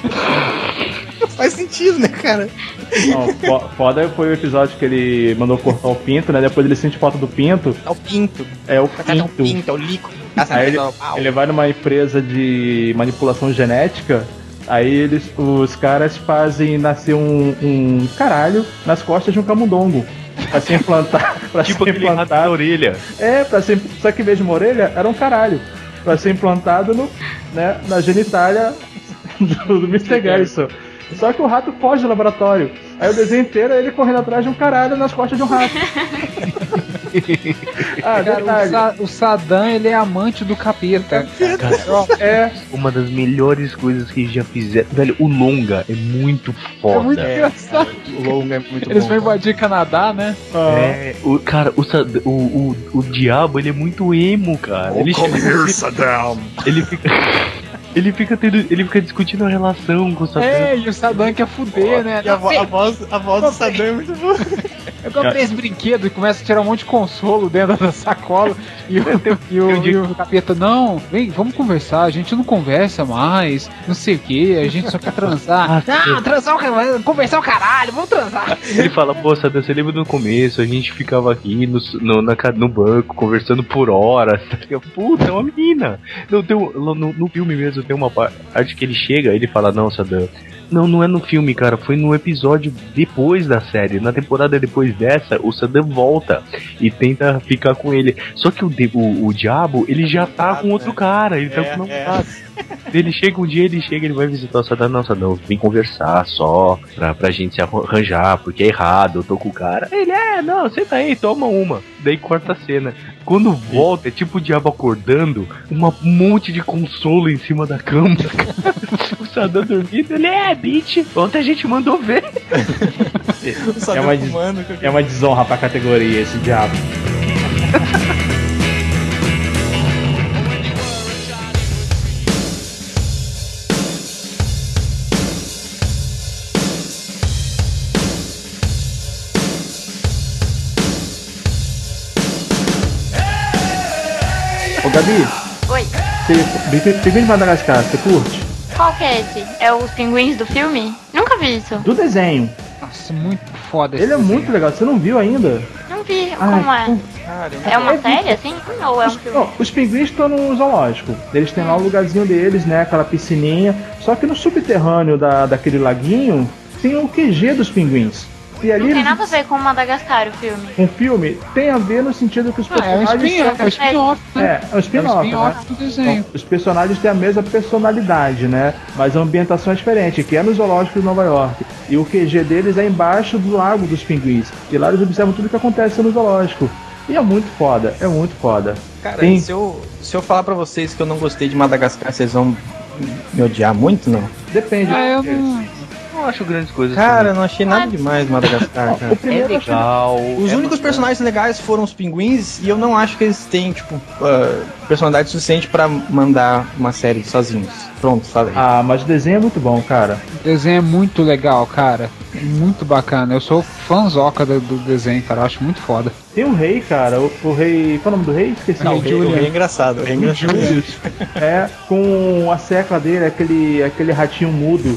S6: Não faz sentido, né, cara?
S1: Não, fo- foda foi o episódio que ele mandou cortar o pinto, né? Depois ele sente falta do pinto.
S6: É o pinto.
S1: É o
S6: Cara, é o
S1: pinto.
S6: pinto, é o líquido.
S1: Aí ele, ele vai numa empresa de manipulação genética. Aí eles, os caras fazem nascer um, um caralho nas costas de um camundongo. Pra se implantar. Pra
S2: Tipo
S1: ser
S2: aquele rato na
S1: implantado.
S2: orelha.
S1: É, pra ser, só que em vez de uma orelha, era um caralho. Pra ser implantado no, né, na genitália do, do mister Garrison. Só que o rato foge do laboratório. Aí o desenho inteiro é ele correndo atrás de um caralho nas costas de um rato. Ah,
S4: Cara, o,
S1: detalhe.
S4: Sa- o Saddam, ele é amante do capeta.
S1: É,
S2: Uma das melhores coisas que já fizeram. Velho, o longa é muito
S4: É
S2: foda.
S4: muito
S2: É,
S4: engraçado.
S6: O longo é muito
S4: Eles
S6: bom.
S4: vão invadir Canadá, né?
S2: É, o, cara, o, Sad- o, o, o diabo, ele é muito emo, cara. Ele, ele fica. Ele fica tendo. Ele fica discutindo a relação com o Saddam.
S4: É, e o Saddam quer fuder, né?
S6: E a, vo- a voz, a voz do Saddam é muito boa.
S4: Eu comprei esse brinquedo e começa a tirar um monte de consolo dentro da sacola. E o, e o, e o capeta, não, vem, vamos conversar, a gente não conversa mais, não sei o que, a gente só quer transar. Não, transar o caralho, conversar o caralho, vamos transar.
S2: Ele fala, pô, Saddam, você lembra do começo? A gente ficava aqui no, no, na ca- no banco conversando por horas. Puta, é uma menina. Não, tem um- no, no filme mesmo tem uma parte que ele chega e ele fala, não, Saddam. Não, não é no filme, cara. Foi no episódio depois da série. Na temporada depois dessa, o Saddam volta e tenta ficar com ele. Só que o, de- o, o diabo, ele já tá com outro cara. Ele tá
S6: É,
S2: com um
S6: é.
S2: namorado. Ele chega um dia, ele chega, ele vai visitar o Saddam. Não, Saddam, vem conversar só pra, pra gente se arranjar, porque é errado, eu tô com o cara. Ele, é, não, senta aí, toma uma. Daí corta a cena. Quando volta, é tipo o diabo acordando, uma- um monte de consolo em cima da cama. O Saddam dormindo, ele é, bitch, ontem a gente mandou ver.
S6: O Saddam
S1: É uma des-
S6: fumando.
S1: é uma desonra pra categoria esse diabo. Ô Gabi,
S5: Oi.
S1: Pinguim de Madagascar, você curte?
S5: Qual que é esse? É os pinguins do filme? Nunca vi isso.
S1: Do desenho.
S4: Nossa, muito foda esse
S1: Ele é
S4: desenho.
S1: muito legal, você não viu ainda?
S5: Não vi.
S1: Ai,
S5: Como é?
S3: Caramba.
S5: É uma
S1: é
S5: série assim? Ou é um
S1: Os,
S5: filme?
S1: ó, os pinguins estão no zoológico. Eles têm lá o lugarzinho deles, né? Aquela piscininha. Só que no subterrâneo da, daquele laguinho tem o Q G dos pinguins. E ali
S5: Não tem
S1: eles-
S5: nada a ver com Madagascar, o filme.
S1: um filme tem a ver no sentido que os
S4: Ah, é um
S1: personagens
S4: spin-off, é um spin-off,
S1: são...
S4: né?
S1: É, é um
S4: É um
S1: spin-off,
S4: spin-off
S1: né?
S4: do desenho.
S1: Então, os personagens têm a mesma personalidade, né? Mas a ambientação é diferente, que é no zoológico de Nova York. E o Q G deles é embaixo do lago dos pinguins. E lá eles observam tudo que acontece no zoológico. E é muito foda, é muito foda.
S3: Cara,
S1: Tem-
S3: se eu, se eu falar pra vocês que eu não gostei de Madagascar, vocês vão me odiar muito, não?
S1: Depende.
S4: Ah, eu não...
S2: Não acho grandes coisas.
S3: Cara, eu não achei nada demais Madagascar,
S1: O
S3: cara.
S2: é
S1: primeiro eu achei-
S2: legal.
S3: Os
S2: é
S3: únicos
S2: bacana.
S3: personagens legais foram os pinguins e eu não acho que eles têm, tipo, uh, personalidade suficiente pra mandar uma série sozinhos. Pronto, falei.
S1: Ah, mas o desenho é muito bom, cara.
S4: O desenho é muito legal, cara. Muito bacana. Eu sou fãzoca do, do desenho, cara. Eu acho muito foda.
S1: Tem um rei, cara, o, o rei... Qual é o nome do rei? Esqueci.
S3: Não,
S1: o
S3: o rei, o rei é engraçado. O rei é engraçado.
S1: É, com a secla dele, aquele, aquele ratinho mudo.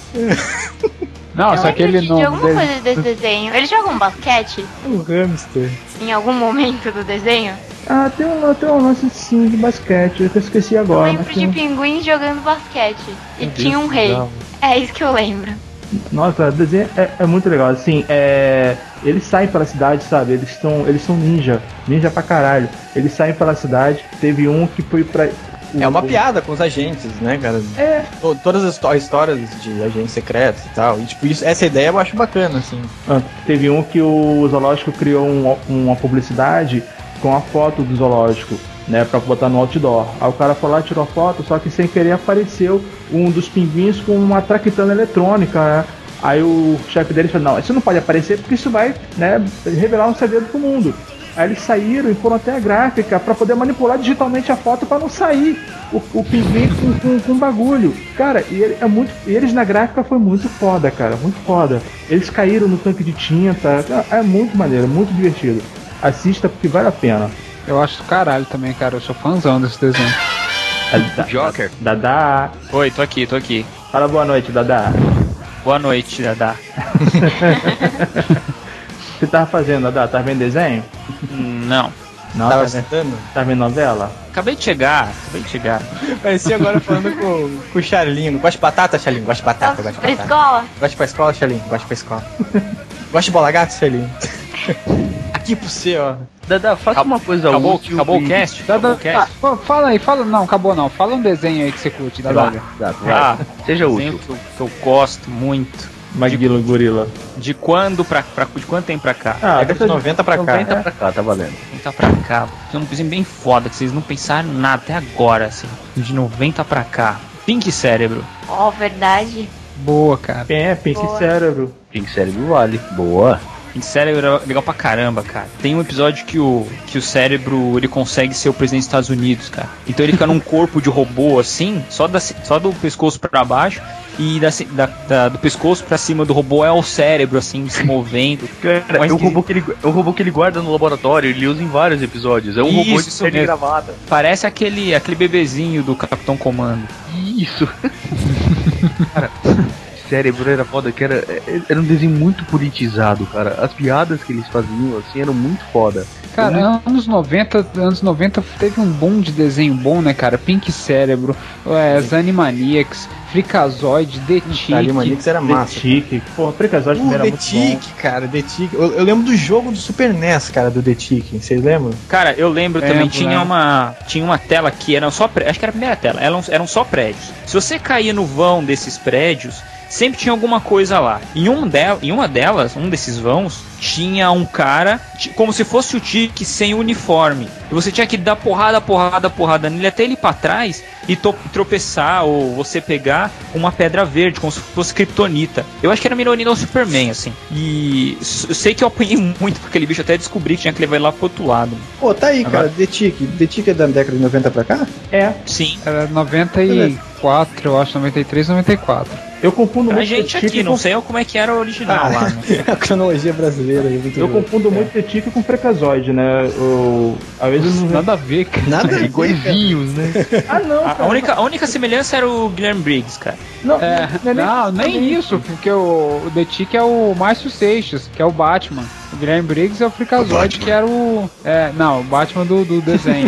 S4: Não,
S5: Eu
S4: só que
S5: lembro
S4: ele
S5: de,
S4: não...
S5: de alguma coisa desse desenho. Eles jogam basquete
S3: O hamster.
S5: em algum momento do desenho?
S1: Ah, tem um, tem um lance sim de basquete, que eu esqueci
S5: Eu
S1: agora.
S5: lembro
S1: mas
S5: de
S1: tem-
S5: pinguins jogando basquete. E
S3: Meu
S5: tinha
S3: Deus,
S5: um
S3: que
S5: rei.
S3: legal.
S5: É isso que eu lembro.
S1: Nossa, o desenho é, é muito legal. Assim, é, eles saem pela cidade, sabe? Eles são, eles são ninja. Ninja pra caralho. Eles saem pela cidade. Teve um que foi pra.
S3: É uma
S1: o-
S3: piada com os agentes, né, cara?
S1: É.
S3: To- Todas as histó- histórias de agentes secretos e tal. E, tipo, isso, essa ideia eu acho bacana, assim.
S1: Ah, teve um que o zoológico criou um- uma publicidade com a foto do zoológico, né, pra botar no outdoor. Aí o cara foi lá, tirou a foto, só que sem querer apareceu um dos pinguins com uma traquitana eletrônica, né? Aí o chefe deles falou, não, isso não pode aparecer porque isso vai, né, revelar um segredo pro mundo. Aí eles saíram e foram até a gráfica pra poder manipular digitalmente a foto pra não sair o, o pinguim com, com, com bagulho. Cara, e ele é muito, e eles na gráfica foi muito foda, cara, muito foda. Eles caíram no tanque de tinta, é muito maneiro, muito divertido. Assista porque vale a pena.
S4: Eu acho do caralho também, cara. Eu sou fãzão desse desenho.
S2: Joker.
S1: Dadá.
S7: Oi, tô aqui, tô aqui.
S1: Fala boa noite, Dadá.
S7: Boa noite, Dadá.
S1: O que você tava fazendo, Dadá? Tava vendo desenho?
S7: Não.
S1: Não,
S3: Tava
S1: tá vendo,
S3: citando?
S1: tá vendo novela?
S7: Acabei de chegar, acabei de chegar.
S3: Parecia agora falando com, com o Charlinho. Gosta de batata, Charlinho? Gosta de batata,
S5: Nossa,
S3: gosta
S5: pra
S3: de batata.
S5: escola?
S3: Gosta de ir pra escola, Charlinho? Gosta de ir pra escola. Gosta de bola gato, Charlinho? Aqui pro você, ó.
S2: Dada, faça
S7: Acabou-
S2: uma coisa
S7: Acabou,
S2: útil.
S7: acabou
S2: e-
S7: o cast?
S4: Dá,
S7: Acabou
S4: dá,
S7: o cast?
S4: ah, fala aí, fala. Não, acabou não. Fala um desenho aí que você curte, da
S2: Vai,
S4: Daga.
S2: Dada, vai.
S7: Ah,
S2: Seja
S7: desenho
S2: útil.
S7: que eu, que eu gosto muito.
S1: Maguilo Gorila.
S7: De quando pra, pra de quanto tempo pra cá?
S1: Ah,
S3: Década de noventa pra cá.
S2: noventa pra cá, tá valendo.
S7: noventa pra cá. Tem um desenho bem foda que vocês não pensaram em nada até agora, assim. De noventa pra cá. Pink Cérebro.
S5: Ó, verdade.
S4: Boa, cara.
S1: Quem é? Pink
S5: Boa.
S1: Cérebro.
S2: Pink Cérebro vale. Boa.
S7: Pink Cérebro é legal pra caramba, cara. Tem um episódio que o, que o cérebro ele consegue ser o presidente dos Estados Unidos, cara. Então ele fica num corpo de robô assim, só, da, só do pescoço pra baixo. E da, da, da- do pescoço pra cima do robô é o cérebro, assim, se movendo.
S2: Cara,
S7: Mas
S2: é um,
S7: que-
S2: robô que ele, é um robô que ele guarda no laboratório, ele usa em vários episódios. É um
S7: Isso,
S2: robô de
S7: isso
S2: série
S7: mesmo.
S2: gravada.
S7: Parece aquele, aquele bebezinho do Capitão Comando.
S2: Isso. Cara, Cérebro era foda, que era, era um desenho muito politizado, cara. As piadas que eles faziam, assim, eram muito foda.
S4: Cara, anos noventa, anos noventa teve um boom de desenho bom, né, cara? Pink Cérebro, é, Zanimaniacs, Freakazoid, The Tick.
S3: Ali, Manix era
S1: The
S3: massa.
S1: Tick. Porra, Freakazoid
S3: Uh,
S1: também era
S3: The
S1: muito bom.
S3: Tick, cara, The Tick. Eu, eu lembro do jogo do Super N E S, cara, do The Tick. Vocês lembram?
S7: Cara, eu lembro
S4: Lembro,
S7: também, tinha
S4: lembro.
S7: uma, tinha uma tela que eram só prédios, acho que era a primeira tela, eram, eram só prédios. Se você caía no vão desses prédios, sempre tinha alguma coisa lá. Em, um del, em uma delas, um desses vãos, tinha um cara, ti- como se fosse o Tique sem uniforme. E você tinha que dar porrada, porrada, porrada nele até ele ir pra trás e to- tropeçar ou você pegar uma pedra verde, como se fosse kryptonita. Eu acho que era Mironina ou Superman, assim. E s- eu sei que eu apanhei muito com aquele bicho, até descobri que tinha que levar ele lá pro outro lado.
S6: Pô, tá aí,
S7: Agora-
S6: cara, The Tick. The Tick é da década de noventa pra cá?
S1: É.
S7: Sim.
S4: Era noventa e quatro, eu acho, noventa e três, noventa e quatro.
S1: Eu confundo
S7: A
S1: muito
S7: gente
S1: The Tick
S7: aqui, não
S1: com...
S7: sei como é que era o original
S6: Ah,
S7: lá, né?
S6: a cronologia brasileira aí, muito
S1: Eu
S6: boa.
S1: confundo muito The Tick com Freakazoid, né? O... Às vezes eu não...
S4: Nada a ver, cara.
S6: Nada a ver,
S2: Iguaizinhos, né?
S1: Ah, não,
S7: A,
S1: cara.
S7: a única, a única semelhança era o Guilherme Briggs, cara.
S1: Não,
S4: É,
S1: não, é
S4: não, nem isso, porque o, o The Tick é o Márcio Seixas, que é o Batman. O Guilherme Briggs é o Freakazoid, que era o. É, não, o Batman do, do desenho.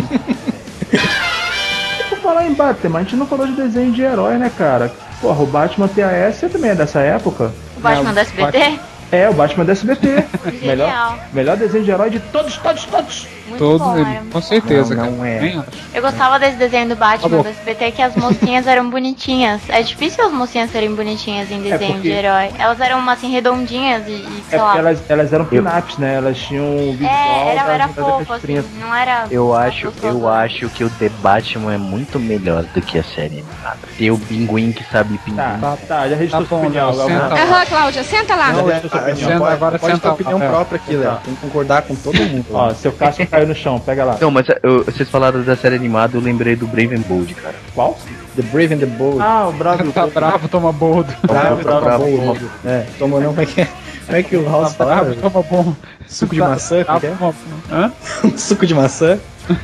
S1: Por falar em Batman, a gente não falou de desenho de herói, né, cara? Porra, o Batman T A S também é dessa época.
S5: O Batman
S4: É,
S5: do S B T?
S1: É, o Batman do S B T. melhor,
S5: Genial.
S1: melhor desenho de herói de todos, todos, todos.
S5: Muito
S4: Todo,
S5: bom, era
S4: com certeza,
S6: Não,
S4: cara.
S6: não é.
S4: Nem acho.
S5: Eu gostava desse desenho do Batman
S4: Tá bom.
S5: do S B T, que as mocinhas eram bonitinhas. É difícil as mocinhas serem bonitinhas em desenho
S1: porque-
S5: de herói. Elas eram assim redondinhas e, e
S1: É
S5: sei lá.
S1: porque elas, elas eram pin-ups, né? Elas tinham o visual
S5: É, era,
S1: das
S5: era
S1: das
S5: fofo, assim,
S1: crianças.
S5: não era.
S2: Eu
S5: uma
S2: acho,
S5: pessoa
S2: eu
S5: do-
S2: acho que o The Batman é muito melhor do que a série animada. Tem o Pinguim que sabe pinguim.
S1: Tá, tá, já registrou
S4: Tá
S1: sua
S4: bom,
S1: opinião.
S4: Léo,
S1: Agora
S4: senta
S1: vamos-
S4: lá.
S8: Aham, Cláudia, senta lá.
S6: Não,
S1: Já
S6: Léo,
S1: deixa sua
S6: ah,
S1: opinião.
S6: não, pode,
S4: Agora
S6: pode ter
S4: senta
S6: opinião
S4: lá.
S6: própria aqui, Léo. Tem que concordar com todo mundo.
S1: Ó, seu Cássio caiu no chão, pega lá.
S2: Não, mas eu- vocês falaram da série animada, eu lembrei do Brave and Bold, cara.
S1: Qual?
S6: The Brave and the Bold.
S1: Ah, o Bravo.
S4: Tá bravo, toma boldo.
S6: Bravo,
S1: bravo,
S6: toma
S1: bravo,
S6: bold. É, toma não, como é que é? Como é que o House
S4: Tá
S6: fala?
S4: bravo, toma bom.
S6: Suco de maçã, como é que é?
S4: Toma- Hã?
S6: Suco de maçã.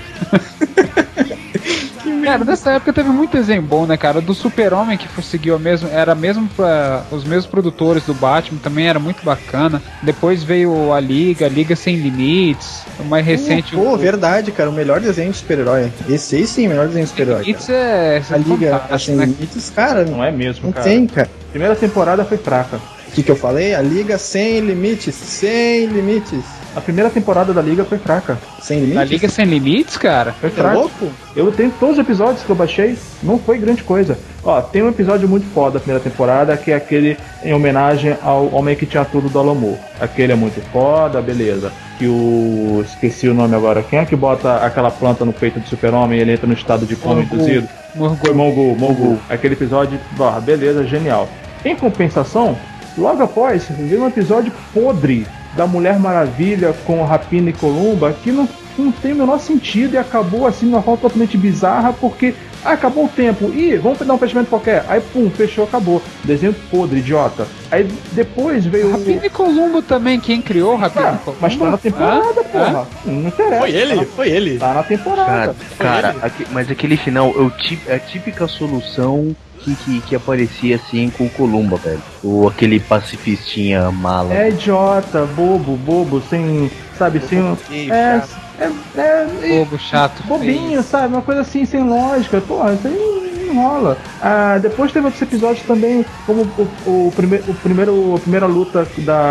S4: Cara, nessa época teve muito desenho bom, né, cara? Do Super-Homem que seguiu a mesma, era mesmo pra, os mesmos produtores do Batman, também era muito bacana. Depois veio a Liga, a Liga Sem Limites, o mais recente.
S6: Pô,
S4: o,
S6: verdade, cara. O melhor desenho de super-herói. Esse aí sim, o melhor desenho de super-herói.
S4: Limites
S6: cara.
S4: é, é
S6: A Liga
S4: fantástico,
S6: Sem
S4: né?
S6: Limites, cara,
S1: Não
S6: não,
S1: é mesmo,
S6: não
S1: cara.
S6: tem, cara.
S1: Primeira temporada foi fraca.
S6: O que, que eu falei? A Liga Sem Limites. Sem Limites.
S1: A primeira temporada da Liga foi fraca.
S6: Sem Limites?
S4: A Liga Sem Limites, cara?
S1: Foi
S6: É
S1: fraca.
S6: louco?
S1: Eu tenho todos os episódios que eu baixei, não foi grande coisa. Ó, tem um episódio muito foda da primeira temporada, que é aquele em homenagem ao Homem que Tinha Tudo do Alan Moore. Aquele é muito foda, beleza. Que o... esqueci o nome agora. Quem é que bota aquela planta no peito do Super-Homem e ele entra no estado de coma
S4: Morgul.
S1: induzido?
S4: Morgul.
S1: Foi Mongul, Mongul. Aquele episódio, ó, beleza, genial. Em compensação, logo após, veio um episódio podre da Mulher Maravilha com Rapina e Columba, que não, não tem o menor sentido e acabou assim de uma forma totalmente bizarra, porque ah, acabou o tempo, ih, vamos dar um fechamento qualquer, aí pum, fechou, acabou. Desenho podre, idiota. Aí depois veio o...
S4: Rapina e Columbo também, quem criou Rapina
S1: Ah,
S4: e Columbo?
S1: mas tá na temporada,
S4: Hã?
S1: porra. Não interessa.
S6: Foi ele?
S1: Tá na,
S6: Foi ele.
S1: tá na temporada.
S2: Cara, cara aque- mas aquele final eu ti- é a típica solução que, que, que aparecia assim com o Columba, velho. Ou aquele pacifistinha mala.
S1: É idiota, bobo, bobo, sem, sabe, sem... um- É, é, é, é,
S4: Bobo, chato.
S1: bobinho, sabe? Uma coisa assim, sem lógica. Porra, isso aí não rola. Ah, depois teve outros episódios também, como o, o, prime, o primeiro, a primeira luta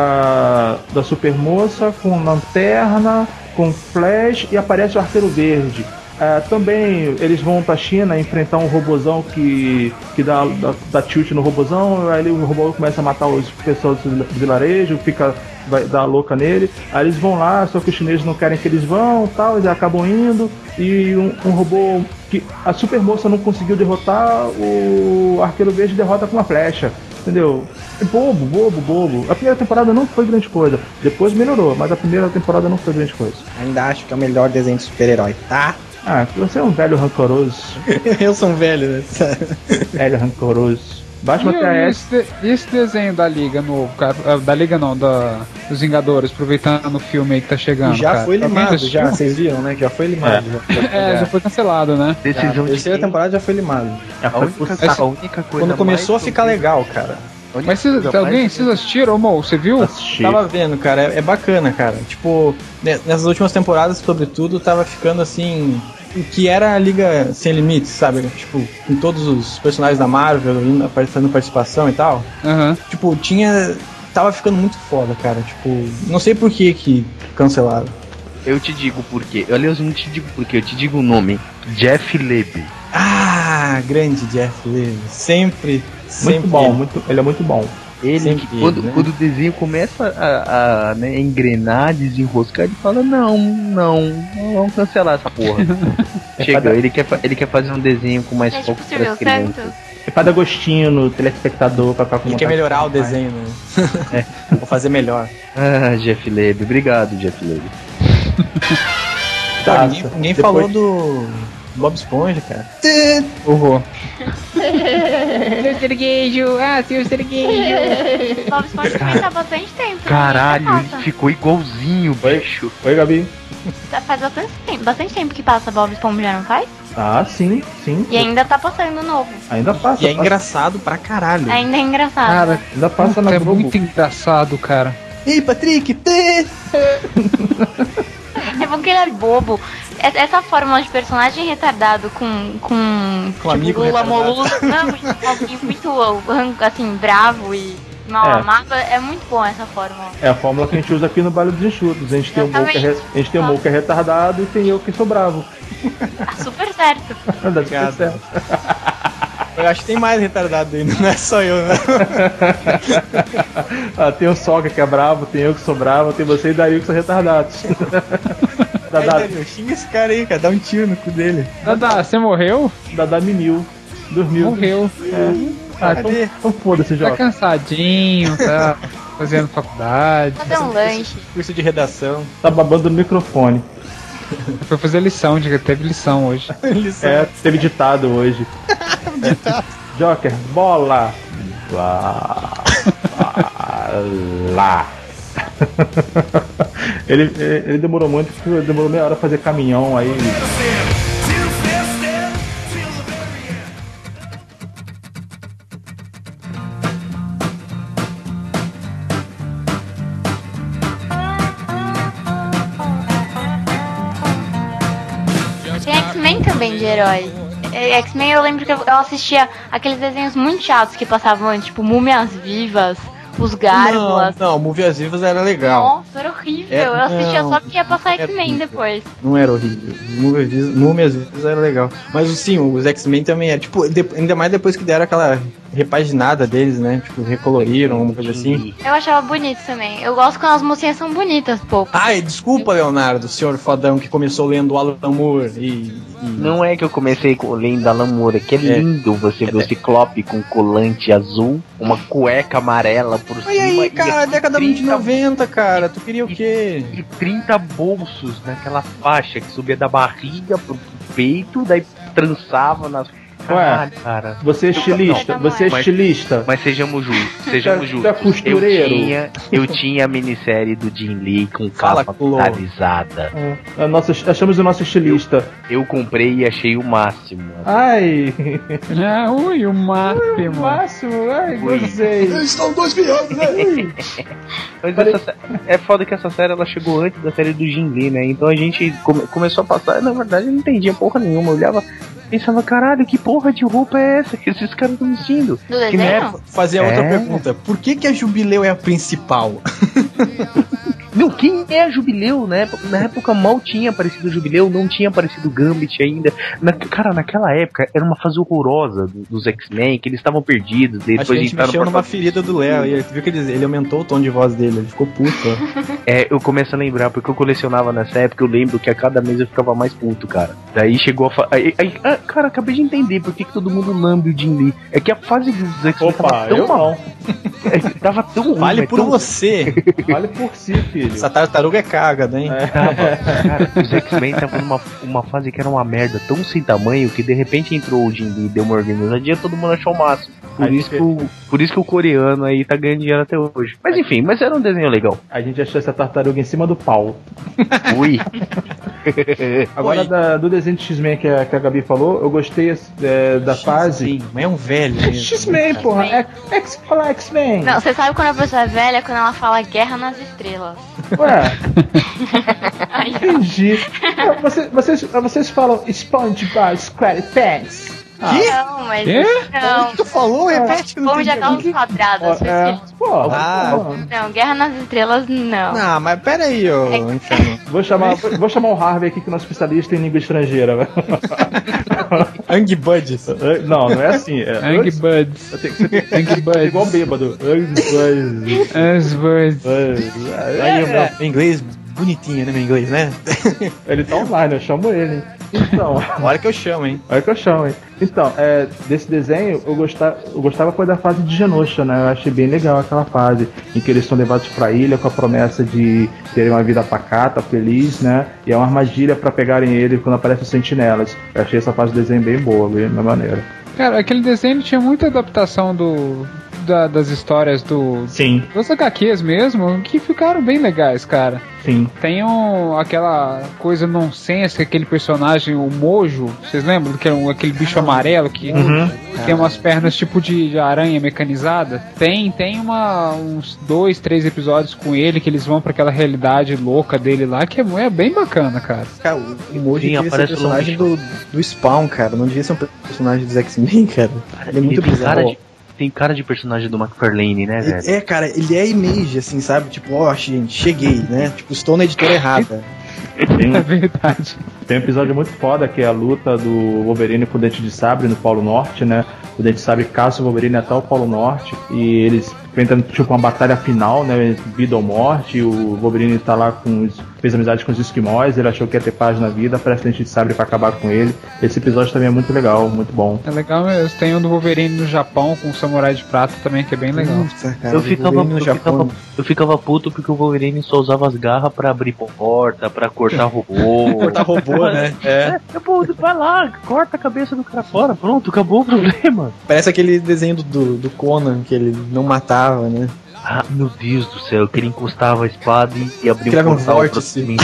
S1: da, da Super Moça com Lanterna, com Flash e aparece o Arqueiro Verde. Ah, também eles vão pra China enfrentar um robozão que, que dá, dá, dá tilt no robozão, aí o robô começa a matar os pessoas do vilarejo, fica, vai dar louca nele, aí eles vão lá, só que os chineses não querem que eles vão, tal, eles acabam indo, e um, um robô que a Super Moça não conseguiu derrotar, o Arqueiro Verde derrota com uma flecha. Entendeu? É bobo, bobo, bobo. A primeira temporada não foi grande coisa. Depois melhorou, mas a primeira temporada não foi grande coisa.
S6: Ainda acho que é o melhor desenho de super-herói, tá?
S1: Ah, você é um velho rancoroso.
S6: Eu sou um velho, né?
S1: Velho rancoroso. Batman
S4: E
S1: T A S.
S4: esse, de- esse desenho da Liga novo, cara? Ah, Da Liga não, da, dos Vingadores, aproveitando o filme aí que tá chegando.
S6: já
S4: cara.
S6: foi
S4: Alguém
S6: limado,
S4: assistiu?
S6: já. Vocês viram, né? Que já foi limado. Já.
S4: É, já foi cancelado, né?
S6: A
S2: Decisão de
S6: terceira
S2: quem?
S6: temporada já foi limado.
S2: A única, a única coisa
S6: Quando começou a
S2: mais
S6: ficar legal, cara.
S2: A única
S4: Mas vocês,
S2: coisa
S4: alguém,
S2: mais-
S4: vocês assistiram, Mo? Você viu?
S1: Assisti.
S6: Tava vendo, cara, é, é bacana, cara. Tipo, ne- nessas últimas temporadas, sobretudo, tava ficando assim. O que era a Liga Sem Limites, sabe? Tipo, com todos os personagens da Marvel indo, fazendo participação e tal.
S4: Aham.
S6: Tipo, tinha. Tava ficando muito foda, cara. Tipo, não sei por que que cancelaram.
S2: Eu te digo por quê. Aliás, eu não te digo por quê, eu te digo o nome. Jeff Leb.
S6: Ah, grande Jeff Levy. Sempre, sempre.
S1: Muito bom,
S6: ele.
S1: muito, ele é muito bom.
S2: Ele,
S6: Sempre
S2: que
S6: ele,
S2: quando,
S6: né?
S2: quando o desenho começa a, a né, engrenar, desenroscar, ele fala, não, não, não vamos cancelar essa porra. Chega, ele quer, fa- ele quer fazer um desenho com mais
S5: É
S2: foco
S5: tipo
S2: para
S5: Silvio
S2: as crianças.
S5: Santos.
S1: É pra dar gostinho no telespectador, pra ficar com
S6: Ele quer
S1: vontade de
S6: melhorar o
S1: assistir
S6: desenho, né? Vou fazer melhor.
S2: Ah, Jeff Leb, obrigado, Jeff Leb.
S1: mais.
S6: Pô,
S1: Tá,
S6: ninguém ninguém
S1: depois-
S6: falou do Bob Esponja, cara.
S4: Horror. Seu Serguejo, ah, seu Serguejo.
S5: Bob Esponja também tá há bastante tempo.
S2: Caralho,
S5: né?
S2: ele ficou igualzinho, bicho.
S1: Oi, Gabi.
S5: Faz bastante tempo, bastante tempo que passa Bob Esponja, não faz?
S1: Ah, sim, sim.
S5: E ainda tá passando novo.
S1: Ainda passa.
S3: E é
S1: passa-
S3: engraçado pra caralho.
S5: Ainda é engraçado.
S4: Cara,
S1: Ainda passa na
S4: é
S1: Globo.
S4: muito engraçado, cara.
S6: Ei, Patrick, tê!
S5: É bom que ele é bobo. Es- Essa fórmula de personagem retardado com. Com,
S3: Com amigo
S5: Lula
S3: retardado.
S5: Molulo. Não, alguém muito assim, bravo e mal
S1: É.
S5: amado. É muito bom essa fórmula.
S1: É a fórmula que a gente usa aqui no Baile dos Enxutos. A gente tem o Mo que é, re- a gente tem o Mo que é retardado e tem eu que sou bravo.
S5: Tá super certo.
S1: Dá super
S3: Obrigado.
S1: certo.
S3: Eu acho que tem mais retardado ainda, não é só eu, né?
S1: Ah, tem o Soca que é bravo, tem eu que sou bravo, tem você e Dario que são retardados.
S3: Aí,
S1: Dadá,
S3: Daniel, xinga esse cara aí, cara, dá um tiro no cu dele.
S4: Dada, você morreu?
S1: Dadá Minil. Dormiu.
S4: Morreu.
S1: Ah,
S3: Cadê?
S1: então, então foda-se,
S4: Tá
S1: Jota.
S4: cansadinho, tá fazendo faculdade.
S5: Fazer um lanche.
S3: Curso de redação.
S1: Tá babando no microfone.
S4: Foi fazer lição, diga, teve lição hoje.
S3: Lição.
S1: É, teve ditado hoje. É. Joker, bola! Lá! Lá! ele, ele demorou muito, porque demorou meia hora pra fazer caminhão aí.
S5: Tem X-Men também de herói. É, X-Men eu lembro que eu eu assistia aqueles desenhos muito chatos que passavam antes, tipo Múmias Vivas, Os
S3: Não,
S5: Gárgulas.
S3: não, Movias Vivas era legal.
S5: Nossa, era horrível.
S3: É,
S5: eu assistia
S3: não,
S5: só porque ia passar
S3: era
S5: X-Men
S3: horrível.
S5: depois.
S3: Não era horrível. Múmias Vivas- Múmias Vivas era legal. Mas sim, os X-Men também era. Tipo, de- ainda mais depois que deram aquela repaginada deles, né? Tipo, recoloriram, alguma coisa assim.
S5: Eu achava bonito também. Eu gosto quando as mocinhas são bonitas, pô.
S3: Ai, desculpa, Leonardo, senhor fodão que começou lendo o Alan Moore e. e-
S2: Não é que eu comecei com lendo Alan Moore, é que é
S3: É.
S2: lindo você ver o Ciclope com colante azul, uma cueca amarela por cima.
S3: E aí,
S2: e
S3: cara, década de
S2: trinta
S3: noventa, cara, tu queria o quê?
S2: E trinta bolsos naquela faixa que subia da barriga pro peito, daí trançava nas. Caralho, cara.
S1: Você é estilista,
S5: Não,
S1: você é
S2: mas-
S1: estilista.
S2: Mas sejamos justos, sejamos
S1: Tu é
S2: justos.
S1: costureiro.
S2: Eu tinha, eu tinha a minissérie do Jim Lee com
S3: Fala,
S2: capa
S3: Clô.
S2: metalizada.
S1: É, nosso, achamos o nosso estilista.
S2: Eu comprei e achei o máximo.
S1: Ai!
S4: Ah, ui, o máximo.
S1: Máximo, ai,
S2: Ui.
S1: gostei.
S6: Estão dois viados, né?
S2: Mas essa sé- é foda que essa série ela chegou antes da série do Jim Lee, né? Então a gente come- começou a passar. Na verdade, eu não entendia porra nenhuma. Eu olhava e pensava, caralho, que porra de roupa é essa que esses caras estão vestindo?
S5: Do
S2: Que nem
S5: desenho?
S3: Fazer a outra
S2: É.
S3: pergunta. Por que que a Jubileu é a principal?
S2: Não, quem é a Jubileu? Na época, na época mal tinha aparecido a Jubileu, não tinha aparecido o Gambit ainda. Na, cara, naquela época era uma fase horrorosa do- dos X-Men, que eles estavam perdidos. Daí
S3: Acho que a
S2: depois
S3: gente
S2: entraram
S3: mexeu
S2: no
S3: numa
S2: portal-
S3: ferida do Léo. E tu viu que ele, ele aumentou o tom de voz dele, ele ficou puto. ó.
S2: É, eu começo a lembrar, porque eu colecionava nessa época, eu lembro que a cada mês eu ficava mais puto, cara. Daí chegou a fa... aí, aí, ah, cara, acabei de entender por que, que todo mundo lambe o Jim Lee. É que a fase dos X-Men
S1: Opa,
S2: tava tão
S1: eu
S2: mal.
S1: não.
S2: Tava tão ruim,
S3: Vale
S2: mas
S3: por
S2: tão...
S3: você.
S1: Vale por si, filho.
S3: Essa tartaruga é caga, hein?
S2: Tava, cara, os X-Men estavam numa uma fase que era uma merda tão sem tamanho que de repente entrou o Jim Lee, deu uma organizadinha, todo mundo achou o máximo. Por
S1: Aí
S2: isso,
S1: fe-
S2: que o, por isso que o coreano aí tá ganhando dinheiro até hoje. Mas enfim, mas era um desenho legal.
S1: A gente achou essa tartaruga em cima do pau.
S2: Ui.
S1: Agora, da- do desenho de X-Men que a, que a Gabi falou, eu gostei é, da fase.
S3: Sim, mas é um velho mesmo.
S1: X-Men, porra. É, X, fala X-Men.
S5: Não, você sabe quando a pessoa é velha? Quando ela fala Guerra nas Estrelas.
S1: Ué,
S5: Aí, ó.
S1: entendi. É, você- vocês, vocês falam SpongeBob SquarePants.
S5: Não, mas.
S4: Quê?
S5: Não.
S3: Tu falou? Repete que eu não
S5: Vamos de
S3: entendi.
S5: aquelas quadradas. foi
S1: É,
S5: escrito.
S1: pô,
S3: Ah.
S1: pô,
S5: Não, Guerra nas Estrelas, não.
S3: Não, mas pera aí, ô inferno.
S1: vou chamar, vou chamar o Harvey aqui, que é nosso especialista em língua estrangeira.
S3: Ang Buddies.
S1: Não, não é assim. É,
S4: Angry Buds.
S1: eu tenho que ser
S4: Angry Buds.
S1: igual bêbado.
S4: As Buds.
S3: Aí,
S1: É,
S3: meu inglês bonitinho, né, meu inglês, né?
S1: ele tá online, eu chamo ele. Então,
S3: Olha que eu chamo, hein?
S1: olha que eu chamo, hein? Então, é, desse desenho, eu gostava, eu gostava foi da fase de Genosha, né? Eu achei bem legal aquela fase em que eles são levados pra ilha com a promessa de terem uma vida pacata, feliz, né? E é uma armadilha pra pegarem ele quando aparecem os sentinelas. Eu achei essa fase do desenho bem boa, bem da maneira.
S4: Cara, aquele desenho tinha muita adaptação do... Da, das histórias do
S1: Sim,
S4: dos H Qs mesmo, que ficaram bem legais, cara.
S1: sim.
S4: Tem um, aquela coisa nonsense, aquele personagem, o Mojo, vocês lembram? Que é um, aquele bicho amarelo que
S1: Uhum.
S4: tem umas pernas tipo de, de aranha mecanizada. Tem, tem uma, uns dois, três episódios com ele que eles vão pra aquela realidade louca dele lá, que é, é bem bacana, cara.
S6: Cara, o Mojo
S2: Sim,
S6: devia ser
S2: aparece
S6: personagem
S2: o
S6: do, do Spawn, cara. Não devia ser um personagem dos X-Men, cara. Ele é muito
S2: Ele tem
S6: bizarro.
S2: cara de, tem cara de personagem do McFarlane, né, velho?
S6: É, cara, ele é image, assim, sabe? Tipo, ó, gente, cheguei, né? Tipo, estou na editora errada.
S1: Tem,
S4: É verdade.
S1: tem um episódio muito foda que é a luta do Wolverine com o Dente de Sabre no Polo Norte, né? O Dente de Sabre caça o Wolverine até o Polo Norte e eles enfrentam tipo uma batalha final, né? Vida ou morte. E o Wolverine tá lá com os, fez amizade com os esquimós, ele achou que ia ter paz na vida, aparece o Dente de Sabre pra acabar com ele. Esse episódio também é muito legal, muito bom.
S4: É legal mesmo. Tem um do Wolverine no Japão com o Samurai de Prata também, que é bem legal.
S6: Nossa, cara,
S2: Eu
S6: o
S2: ficava,
S6: Wolverine no
S2: eu,
S6: Japão.
S2: ficava, eu ficava puto porque o Wolverine só usava as garras pra abrir porta, pra cortar robô.
S6: Cortar robô, né? É.
S2: É, pô, vai lá, corta a cabeça do cara fora, pronto, acabou o problema.
S6: Parece aquele desenho do, do, do Conan, que ele não matava, né?
S2: Ah, meu Deus do céu, que ele encostava a espada e, e abria
S6: Criava
S2: um
S6: um
S2: portal
S6: vórtice.
S2: pra mim.